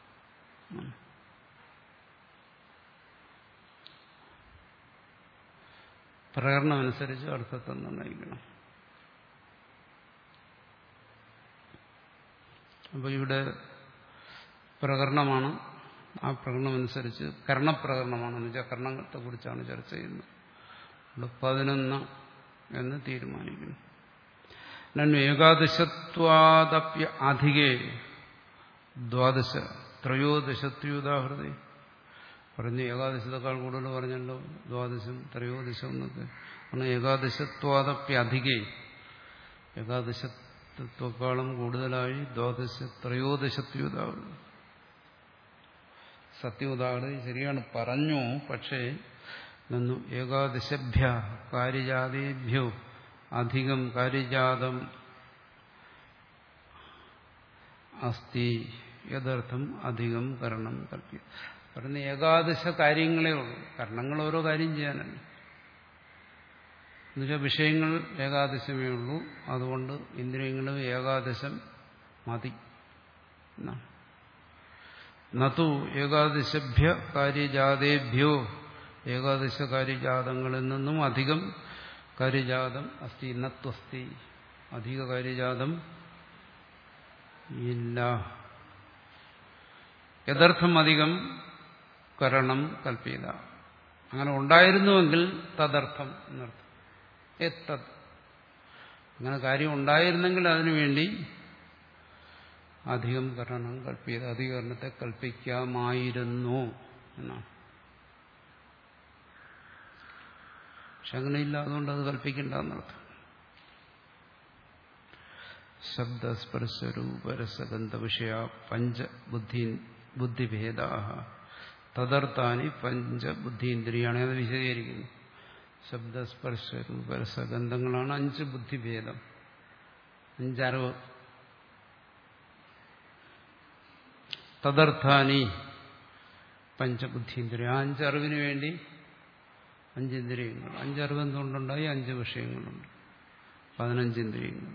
പ്രകരണമനുസരിച്ച് അർത്ഥത്തെ നിർണ്ണയിക്കണം. അപ്പോൾ ഇവിടെ പ്രകരണമാണ്. ആ പ്രകരണമനുസരിച്ച് കർണപ്രകരണമാണെന്ന് വെച്ചാൽ കർണത്തെ കുറിച്ചാണ് ചർച്ച ചെയ്യുന്നത്. ഇവിടെ പതിനൊന്ന് എന്ന് തീരുമാനിക്കുന്നു. ഏകാദശത്വാദപ്യ അധികേ ദ്വാദശ ത്രയോദശത്യുദാഹൃതി. പറഞ്ഞ് ഏകാദശത്തെക്കാൾ കൂടുതൽ പറഞ്ഞല്ലോ, ദ്വാദശം ത്രയോദശം എന്നൊക്കെ. കാരണം ഏകാദശത്വാദപ്യ അധികേ, ഏകാദശത്വക്കാളും കൂടുതലായി ദ്വാദശ ത്രയോദശത്യുദാഹൃതി. സത്യോദാഹൃതി ശരിയാണ് പറഞ്ഞു, പക്ഷേ നന്നു ഏകാദശഭ്യ കാര്യജാതേഭ്യോ അധികം കാര്യജാതം അസ്തി യഥർത്ഥം അധികം കരണം കൽപ്പിക്കും. പറയുന്ന ഏകാദശ കാര്യങ്ങളേ ഉള്ളൂ. കർണങ്ങൾ ഓരോ കാര്യം ചെയ്യാനല്ല. എന്നുവെച്ചാൽ വിഷയങ്ങൾ ഏകാദശമേ ഉള്ളൂ. അതുകൊണ്ട് ഇന്ദ്രിയങ്ങളും ഏകാദശം മതി എന്നാണ്. നതു ഏകാദശഭ്യ കാര്യജാതേഭ്യോ, ഏകാദശ കാര്യജാതങ്ങളിൽ നിന്നും അധികം കാര്യജാതം അസ്തി നത്വസ്തി, അധിക കാര്യജാതം ഇല്ല. യഥർത്ഥം അധികം കരണം കൽപ്പിത. അങ്ങനെ ഉണ്ടായിരുന്നുവെങ്കിൽ തദർത്ഥം എന്നർത്ഥം. എത്തത്, അങ്ങനെ കാര്യം ഉണ്ടായിരുന്നെങ്കിൽ അതിനുവേണ്ടി അധികം കരണം കൽപ്പിത, അധികരണത്തെ കൽപ്പിക്കാമായിരുന്നു എന്നാണ്. പക്ഷെ അങ്ങനെയില്ല, അതുകൊണ്ട് അത് കൽപ്പിക്കേണ്ട എന്നർത്ഥം. ശബ്ദസ്പർശരൂപരസഗന്ധ വിഷയ പഞ്ചബുദ്ധി ബുദ്ധിഭേദ തദർത്ഥാനി പഞ്ചബുദ്ധീന്ദ്രിയാണ്. അത് വിശദീകരിക്കുന്നു. ശബ്ദസ്പർശരൂപരസഗന്ധങ്ങളാണ് അഞ്ച് ബുദ്ധിഭേദം, അഞ്ചറിവ്. തദർത്ഥാനി പഞ്ചബുദ്ധീന്ദ്രിയ, ആ അഞ്ചറിവിന് വേണ്ടി അഞ്ചിന്ദ്രിയങ്ങൾ. അഞ്ചറിവ് എന്തുകൊണ്ടുണ്ടായി? അഞ്ച് വിഷയങ്ങളുണ്ട്, പതിനഞ്ചിന്ദ്രിയങ്ങൾ.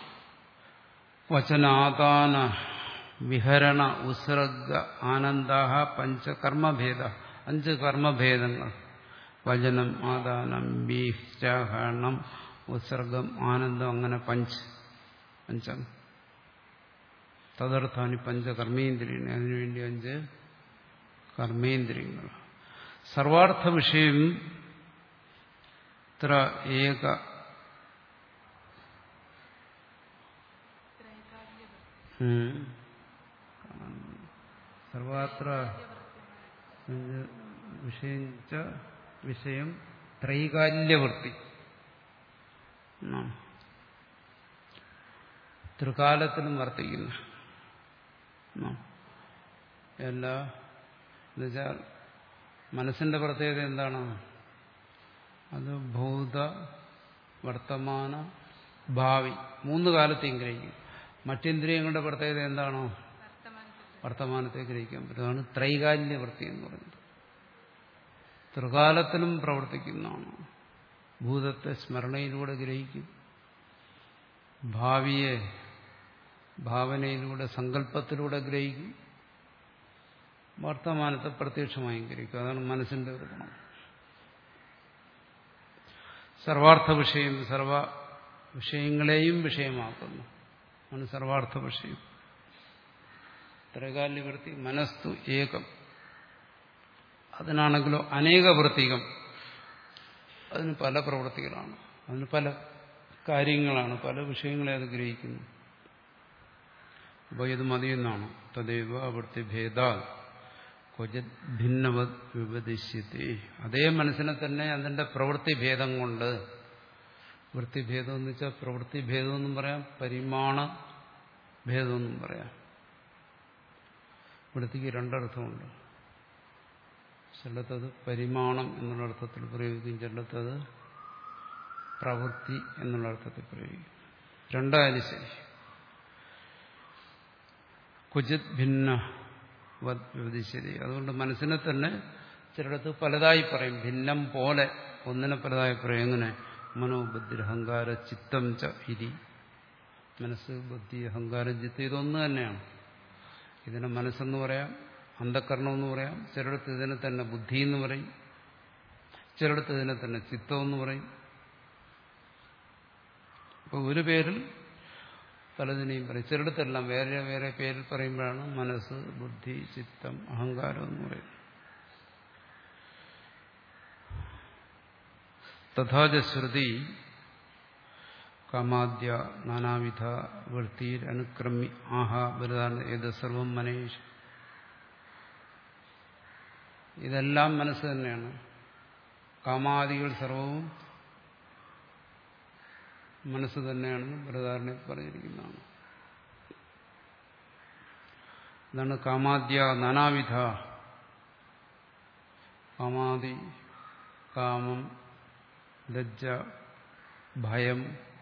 വചനാദാന വിഹരണ ഉത്സർഗ ആനന്ദാഹ പഞ്ചകർമ്മഭേദ, അഞ്ച് കർമ്മഭേദങ്ങൾ. വചനം, ആദാനം, വിഹരണം, ഉത്സർഗം, ആനന്ദം, അങ്ങനെ പഞ്ച് പഞ്ചം. തദർത്ഥാനി പഞ്ചകർമ്മേന്ദ്രിയാണ്, അതിനുവേണ്ടി അഞ്ച് കർമ്മേന്ദ്രിയങ്ങൾ. സർവാർത്ഥ വിഷയം ത്ര ഏക സർവാത്ര വിഷയിച്ച വിഷയം ത്രൈകാല്യവൃത്തി. ത്രികാലത്തിലും വർത്തിക്കുന്ന എല്ലാ എന്നുവെച്ചാൽ മനസ്സിന്റെ പ്രത്യേകത എന്താണ്? അത് ഭൂത, വർത്തമാന, ഭാവി മൂന്ന് കാലത്തെയും ഗ്രഹിക്കും. മറ്റിന്ദ്രിയങ്ങളുടെ പ്രത്യേകത എന്താണോ? വർത്തമാനത്തെ ഗ്രഹിക്കാൻ പറ്റും. അതാണ് ത്രൈകാല്യവൃത്തി എന്ന് പറയുന്നത്. ത്രികാലത്തിലും പ്രവർത്തിക്കുന്നതാണ്. ഭൂതത്തെ സ്മരണയിലൂടെ ഗ്രഹിക്കും, ഭാവിയെ ഭാവനയിലൂടെ സങ്കല്പത്തിലൂടെ ഗ്രഹിക്കും, വർത്തമാനത്തെ പ്രത്യക്ഷമായും ഗ്രഹിക്കും. അതാണ് മനസ്സിന്റെ ഒരു ഗുണം. സർവാർത്ഥ വിഷയം, സർവ വിഷയങ്ങളെയും വിഷയമാക്കുന്നു. ആണ് സർവാർത്ഥ വിഷയം. ത്രൈകാല്യവൃത്തി മനസ്തു ഏകം. അതിനാണെങ്കിലോ അനേക വൃത്തികം. അതിന് പല പ്രവൃത്തികളാണ്, അതിന് പല കാര്യങ്ങളാണ്, പല വിഷയങ്ങളെ അത് ഗ്രഹിക്കുന്നു. അപ്പോൾ ഇത് മതിയെന്നാണ്. തദൈവ വൃത്തിഭേദ ക്വചിത് ഭിന്നവത് വിപദിശ്യത്തെ. അതേ മനസ്സിനെ തന്നെ അതിന്റെ പ്രവൃത്തിഭേദം കൊണ്ട്, വൃത്തിഭേദം എന്ന് വെച്ചാൽ പ്രവൃത്തിഭേദമെന്നും പറയാം, പരിമാണ ഭേദമെന്നും പറയാം. വൃത്തിക്ക് രണ്ടർത്ഥമുണ്ട്. ചിലത്തത് പരിമാണം എന്നുള്ള അർത്ഥത്തിൽ പ്രയോഗിക്കും, ചിലത്തത് പ്രവൃത്തി എന്നുള്ള അർത്ഥത്തിൽ പ്രയോഗിക്കും. രണ്ടായാലും ശരി. ക്വചിത് ഭിന്ന വിപദിശ്യതി. അതുകൊണ്ട് മനസ്സിനെ തന്നെ ചിലടത്ത് പലതായി പറയും. ഭിന്നം പോലെ ഒന്നിനെ പലതായി പറയും. എങ്ങനെ? മനോബുദ്ധി അഹങ്കാര ചിത്തം ച ഇരി. മനസ്സ്, ബുദ്ധി, അഹങ്കാരം, ചിത്തം ഇതൊന്നു തന്നെയാണ്. ഇതിനെ മനസ്സെന്ന് പറയാം, അന്ധക്കരണമെന്ന് പറയാം. ചിലടത്ത് ഇതിനെ തന്നെ ബുദ്ധി എന്ന് പറയും, ചിലടത്ത് ഇതിനെ തന്നെ ചിത്തമെന്ന് പറയും. അപ്പോൾ ഒരു പേരിൽ പലതിനെയും പറയും. ചിലടത്തെല്ലാം വേറെ വേറെ പേരിൽ പറയുമ്പോഴാണ് മനസ്സ്, ബുദ്ധി, ചിത്തം, അഹങ്കാരം എന്ന് പറയും. തഥാച ശ്രുതി കാമാദ്യ നാനാവിധ വൃത്തിയിൽ അനുക്രമി ആഹാ ബലിദാന ഏത് സർവം മനേഷ്. ഇതെല്ലാം മനസ്സ് തന്നെയാണ്. കാമാദികൾ സർവവും മനസ്സ് തന്നെയാണെന്ന് ബൃഹദാരണ്യർ പറഞ്ഞിരിക്കുന്നതാണ്. ഇതാണ് കാമാദ്യ നാനാവിധ. കാമാദി, കാമം, ലജ്ജ, ഭയം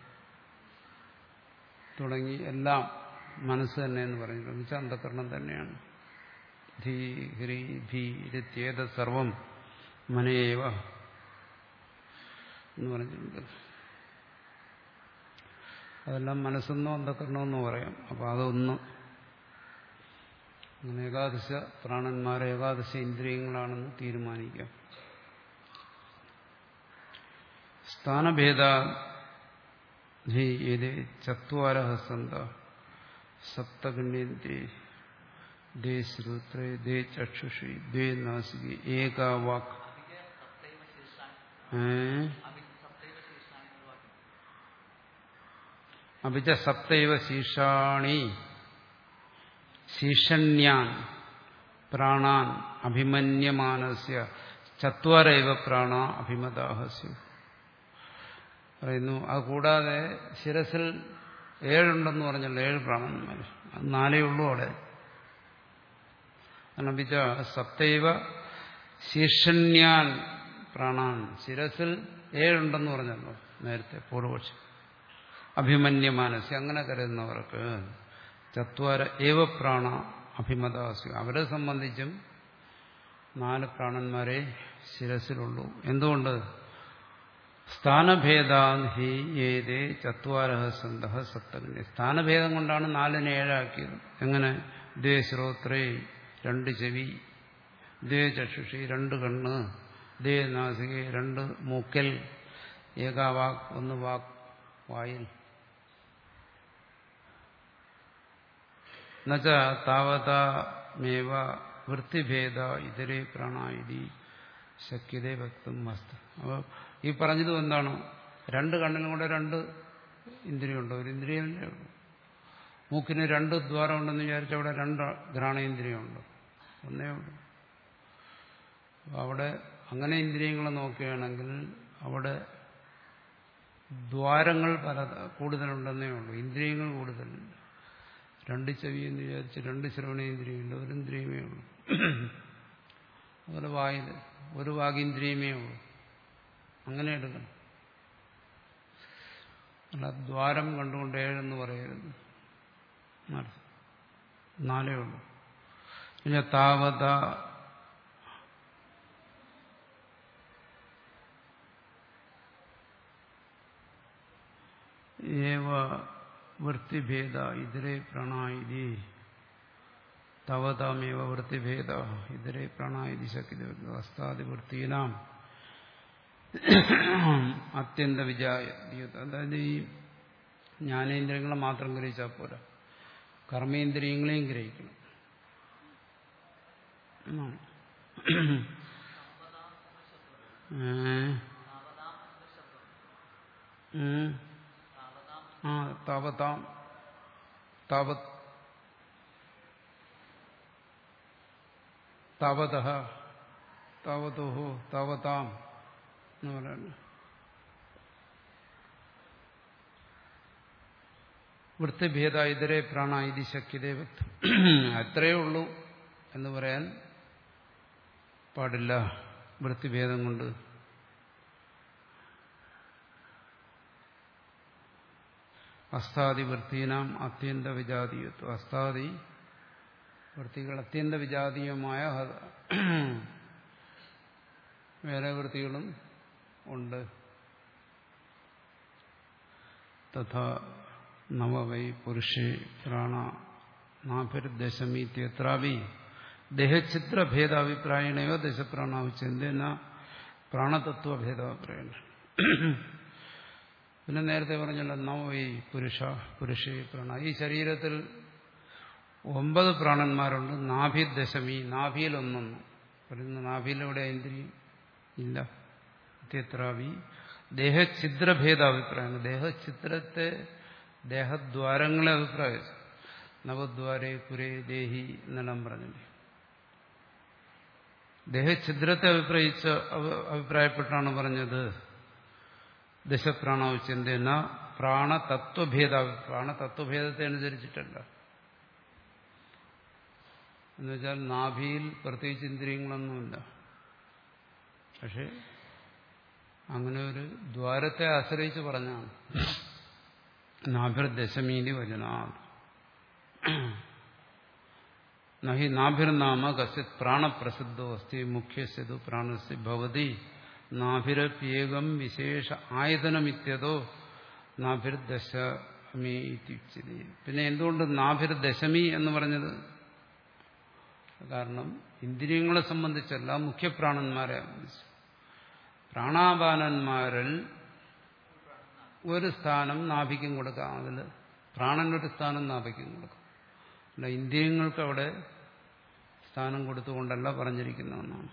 തുടങ്ങി എല്ലാം മനസ്സ് തന്നെയെന്ന് പറഞ്ഞിട്ടുണ്ട്. വെച്ചാൽ അന്ധകരണം തന്നെയാണ്. ധീ ഹ്രീ ഭീ രത്യേത സർവം മനയേവ എന്ന് പറഞ്ഞിട്ടുണ്ട്. അതെല്ലാം മനസ്സെന്നോ അന്ധകരണമെന്നോ പറയാം. അപ്പോൾ അതൊന്ന് അങ്ങനെ ഏകാദശ പ്രാണന്മാരെ ഏകാദശ ഇന്ദ്രിയങ്ങളാണെന്ന് തീരുമാനിക്കാം. സ്ഥാനഭേദ ചത്വാരഃ സന്ത സപ്തഗണ്യന്തി ദേ ശ്രോത്രേ ദേ ചക്ഷുഷി ദേ നാസികി ഏകാ വാക്. അഭിച സപ്തൈവ ശീർഷാണി ശീർഷണ്യാൻ പ്രാണാൻ അഭിമന്യമാനസ്യ ചത്വാരൈവ പ്രാണ അഭിമതാഹസ്യു പറയുന്നു. അതുകൂടാതെ ശിരസിൽ ഏഴുണ്ടെന്ന് പറഞ്ഞല്ലോ, ഏഴ് പ്രാണന്മാർ. അത് നാലേ ഉള്ളൂ അവിടെ. അഭിച സപ്തൈവ ശീർഷണ്യാൻ പ്രാണാൻ. ശിരസിൽ ഏഴുണ്ടെന്ന് പറഞ്ഞല്ലോ നേരത്തെ പൂർവപക്ഷം. അഭിമന്യമാനസ്യ അങ്ങനെ കരുതുന്നവർക്ക് ചത്വാര ഏവ പ്രാണ അഭിമതാസ്യ. അവരെ സംബന്ധിച്ചും നാല് പ്രാണന്മാരെ ശിരസിലുള്ളൂ. എന്തുകൊണ്ട്? സ്ഥാനഭേദാൻ ഹി ഏതേ ചത്വാരഃ സന്തഃ സപ്തഗണ്യ. സ്ഥാനഭേദം കൊണ്ടാണ് നാലിനെ ഏഴാക്കിയത്. എങ്ങനെ? ദ്വേ ശ്രോത്രേ രണ്ട് ചെവി, ദ്വേ ചക്ഷുഷി രണ്ട് കണ്ണ്, ദ്വേ നാസികെ രണ്ട് മൂക്കൽ, ഏകാ വാക് ഒന്ന് വാക് വായിൽ. എന്നുവെച്ച താവതാമേവ വൃത്തിഭേദ ഇതരേ പ്രാണായിരി ശക്യതേ വ്യക്തം മസ്ത്. അപ്പോൾ ഈ പറഞ്ഞതും എന്താണ്? രണ്ട് കണ്ണിനും കൂടെ രണ്ട് ഇന്ദ്രിയമുണ്ട്, ഒരു ഇന്ദ്രിയമല്ലേ ഉള്ളൂ. മൂക്കിന് രണ്ട് ദ്വാരം ഉണ്ടെന്ന് വിചാരിച്ചാൽ അവിടെ രണ്ട് ഘ്രാണേന്ദ്രിയമുണ്ട്, ഒന്നേ ഉള്ളൂ. അവിടെ അങ്ങനെ ഇന്ദ്രിയങ്ങളെ നോക്കുകയാണെങ്കിൽ അവിടെ ദ്വാരങ്ങൾ പല കൂടുതലുണ്ടെന്നേ ഉള്ളൂ. ഇന്ദ്രിയങ്ങൾ കൂടുതലില്ല. രണ്ട് ചെവി എന്ന് വിചാരിച്ച് രണ്ട് ശ്രവണേന്ദ്രിയമില്ല, ഒരു ഇന്ദ്രിയമേ ഉള്ളൂ. അതുപോലെ വായിൽ ഒരു വാഗീന്ദ്രിയമേ ഉള്ളൂ. അങ്ങനെ എടുക്കണം. അല്ല ദ്വാരം കണ്ടുകൊണ്ട് ഏഴെന്ന് പറയരുത്. നാലേ ഉള്ളൂ. പിന്നെ താവത ഏവ വൃത്തിഭേദ ഇതരേ പ്രണായിതി തവതാമേവ വൃത്തിഭേദ ഇതരേ പ്രണായിതി ശക്തി അസ്താദിവൃത്തീനാം അത്യന്ത വിജായ. അതായത് ഈ ജ്ഞാനേന്ദ്രിയങ്ങളെ മാത്രം ഗ്രഹിച്ചാൽ പോരാ, കർമ്മേന്ദ്രിയങ്ങളെയും ഗ്രഹിക്കണം എന്നാണ്. ആ താവതാം താവത് താവതഃ താവതോഹോ താവതാം എന്ന് പറയുന്നു. വൃത്തിഭേദ ഇതരേ പ്രാണ ഇതി ശക്യതേ വ്യക്തം. അത്രയേ ഉള്ളൂ എന്ന് പറയാൻ പാടില്ല വൃത്തിഭേദം കൊണ്ട്. അസ്താദി വൃത്തീനാം അത്യന്ത വിജാതീയത്വം. അസ്താദി വൃത്തികൾ അത്യന്ത വിജാതീയമായ വേറെ വൃത്തികളും ഉണ്ട്. തഥാ നവവൈ പുരുഷേ പ്രാണ നാഭിർദശമീത്യത്രാവി ദേഹചിത്രഭേദാഭിപ്രായണയോ ദശപ്രാണാവിച്ചെന്ന പ്രാണതത്വഭേദാഭിപ്രായണ. പിന്നെ നേരത്തെ പറഞ്ഞല്ലോ നവവൈ പുരുഷ പുരുഷേ പ്രാണ. ഈ ശരീരത്തിൽ ഒമ്പത് പ്രാണന്മാരുണ്ട്. നാഭി ദശമി, നാഭിയിൽ ഒന്നൊന്ന് പറയുന്ന. നാഭിയിലെവിടെ ഇന്ദ്രിയം ഇല്ല. ഇത്യത്രാവി ദേഹഛിദ്രഭേദാഭിപ്രായം. ദേഹഛിദ്രത്തെ ദേഹദ്വാരങ്ങളെ അഭിപ്രായിച്ചു. നവദ്വാരേ പുരേ ദേഹി എന്നെല്ലാം പറഞ്ഞില്ലേ. ദേഹഛിദ്രത്തെ അഭിപ്രായിച്ച് അഭിപ്രായപ്പെട്ടാണ് പറഞ്ഞത് ദശപ്രാണാവിച്ചെന്ന പ്രാണതത്വഭേദ. പ്രാണതത്വഭേദത്തെ അനുസരിച്ചിട്ടല്ല. എന്നുവെച്ചാൽ നാഭിയിൽ പ്രത്യേകിച്ച് ഇന്ദ്രിയങ്ങളൊന്നുമില്ല. പക്ഷെ അങ്ങനെ ഒരു ദ്വാരത്തെ ആശ്രയിച്ച് പറഞ്ഞാണ് നാഭിർദശമീതി വചനാ. നഹി നാഭിർനാമ കശ്ചിത് പ്രാണപ്രസിദ്ധോ അസ്തി മുഖ്യസ്യതു പ്രാണസ്യ ഭവതി നാഭിരപ്യേകം വിശേഷ ആയതനമിത്യതോ നാഭിർദശമി ഇത്യുച്യതേ. പിന്നെ എന്തുകൊണ്ട് നാഭിർദശമി എന്ന് പറഞ്ഞത്? കാരണം ഇന്ദ്രിയങ്ങളെ സംബന്ധിച്ചല്ല, മുഖ്യപ്രാണന്മാരെ സംബന്ധിച്ച്. പ്രാണാപാനന്മാരിൽ ഒരു സ്ഥാനം നാഭിക്കും കൊടുക്കാം. അതിൽ പ്രാണനൊരു സ്ഥാനം നാഭിക്കും കൊടുക്കാം. അല്ല ഇന്ദ്രിയങ്ങൾക്ക് അവിടെ സ്ഥാനം കൊടുത്തുകൊണ്ടല്ല പറഞ്ഞിരിക്കുന്നതെന്നാണ്.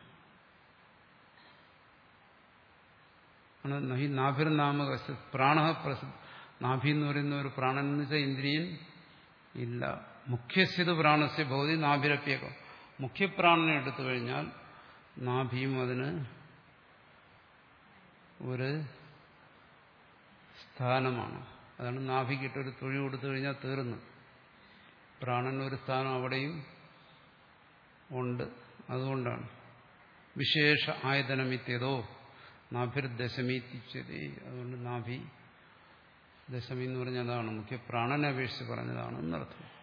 നഹി നാഭിർനാമ പ്രാണ പ്രസിദ്ധ. നാഭി എന്ന് പറയുന്ന ഒരു പ്രാണൻ എന്ന് വെച്ചാൽ ഇന്ദ്രിയൻ ഇല്ല. മുഖ്യസ്യത് പ്രാണസ്യ ഭൗതി നാഭിരപ്യകം. മുഖ്യപ്രാണനെ എടുത്തു കഴിഞ്ഞാൽ നാഭിയും അതിന് ഒരു സ്ഥാനമാണ്. അതാണ് നാഭിക്കിട്ടൊരു തൊഴി കൊടുത്തു കഴിഞ്ഞാൽ തീർന്നു. പ്രാണൻ ഒരു സ്ഥാനം അവിടെയും ഉണ്ട്. അതുകൊണ്ടാണ് വിശേഷ ആയതനമിത്യതോ നാഭിർദശമീത്യതേ. അതുകൊണ്ട് നാഭി ദശമി എന്ന് പറഞ്ഞതാണ് മുഖ്യ പ്രാണനെ അപേക്ഷിച്ച് പറഞ്ഞതാണ് എന്നർത്ഥം.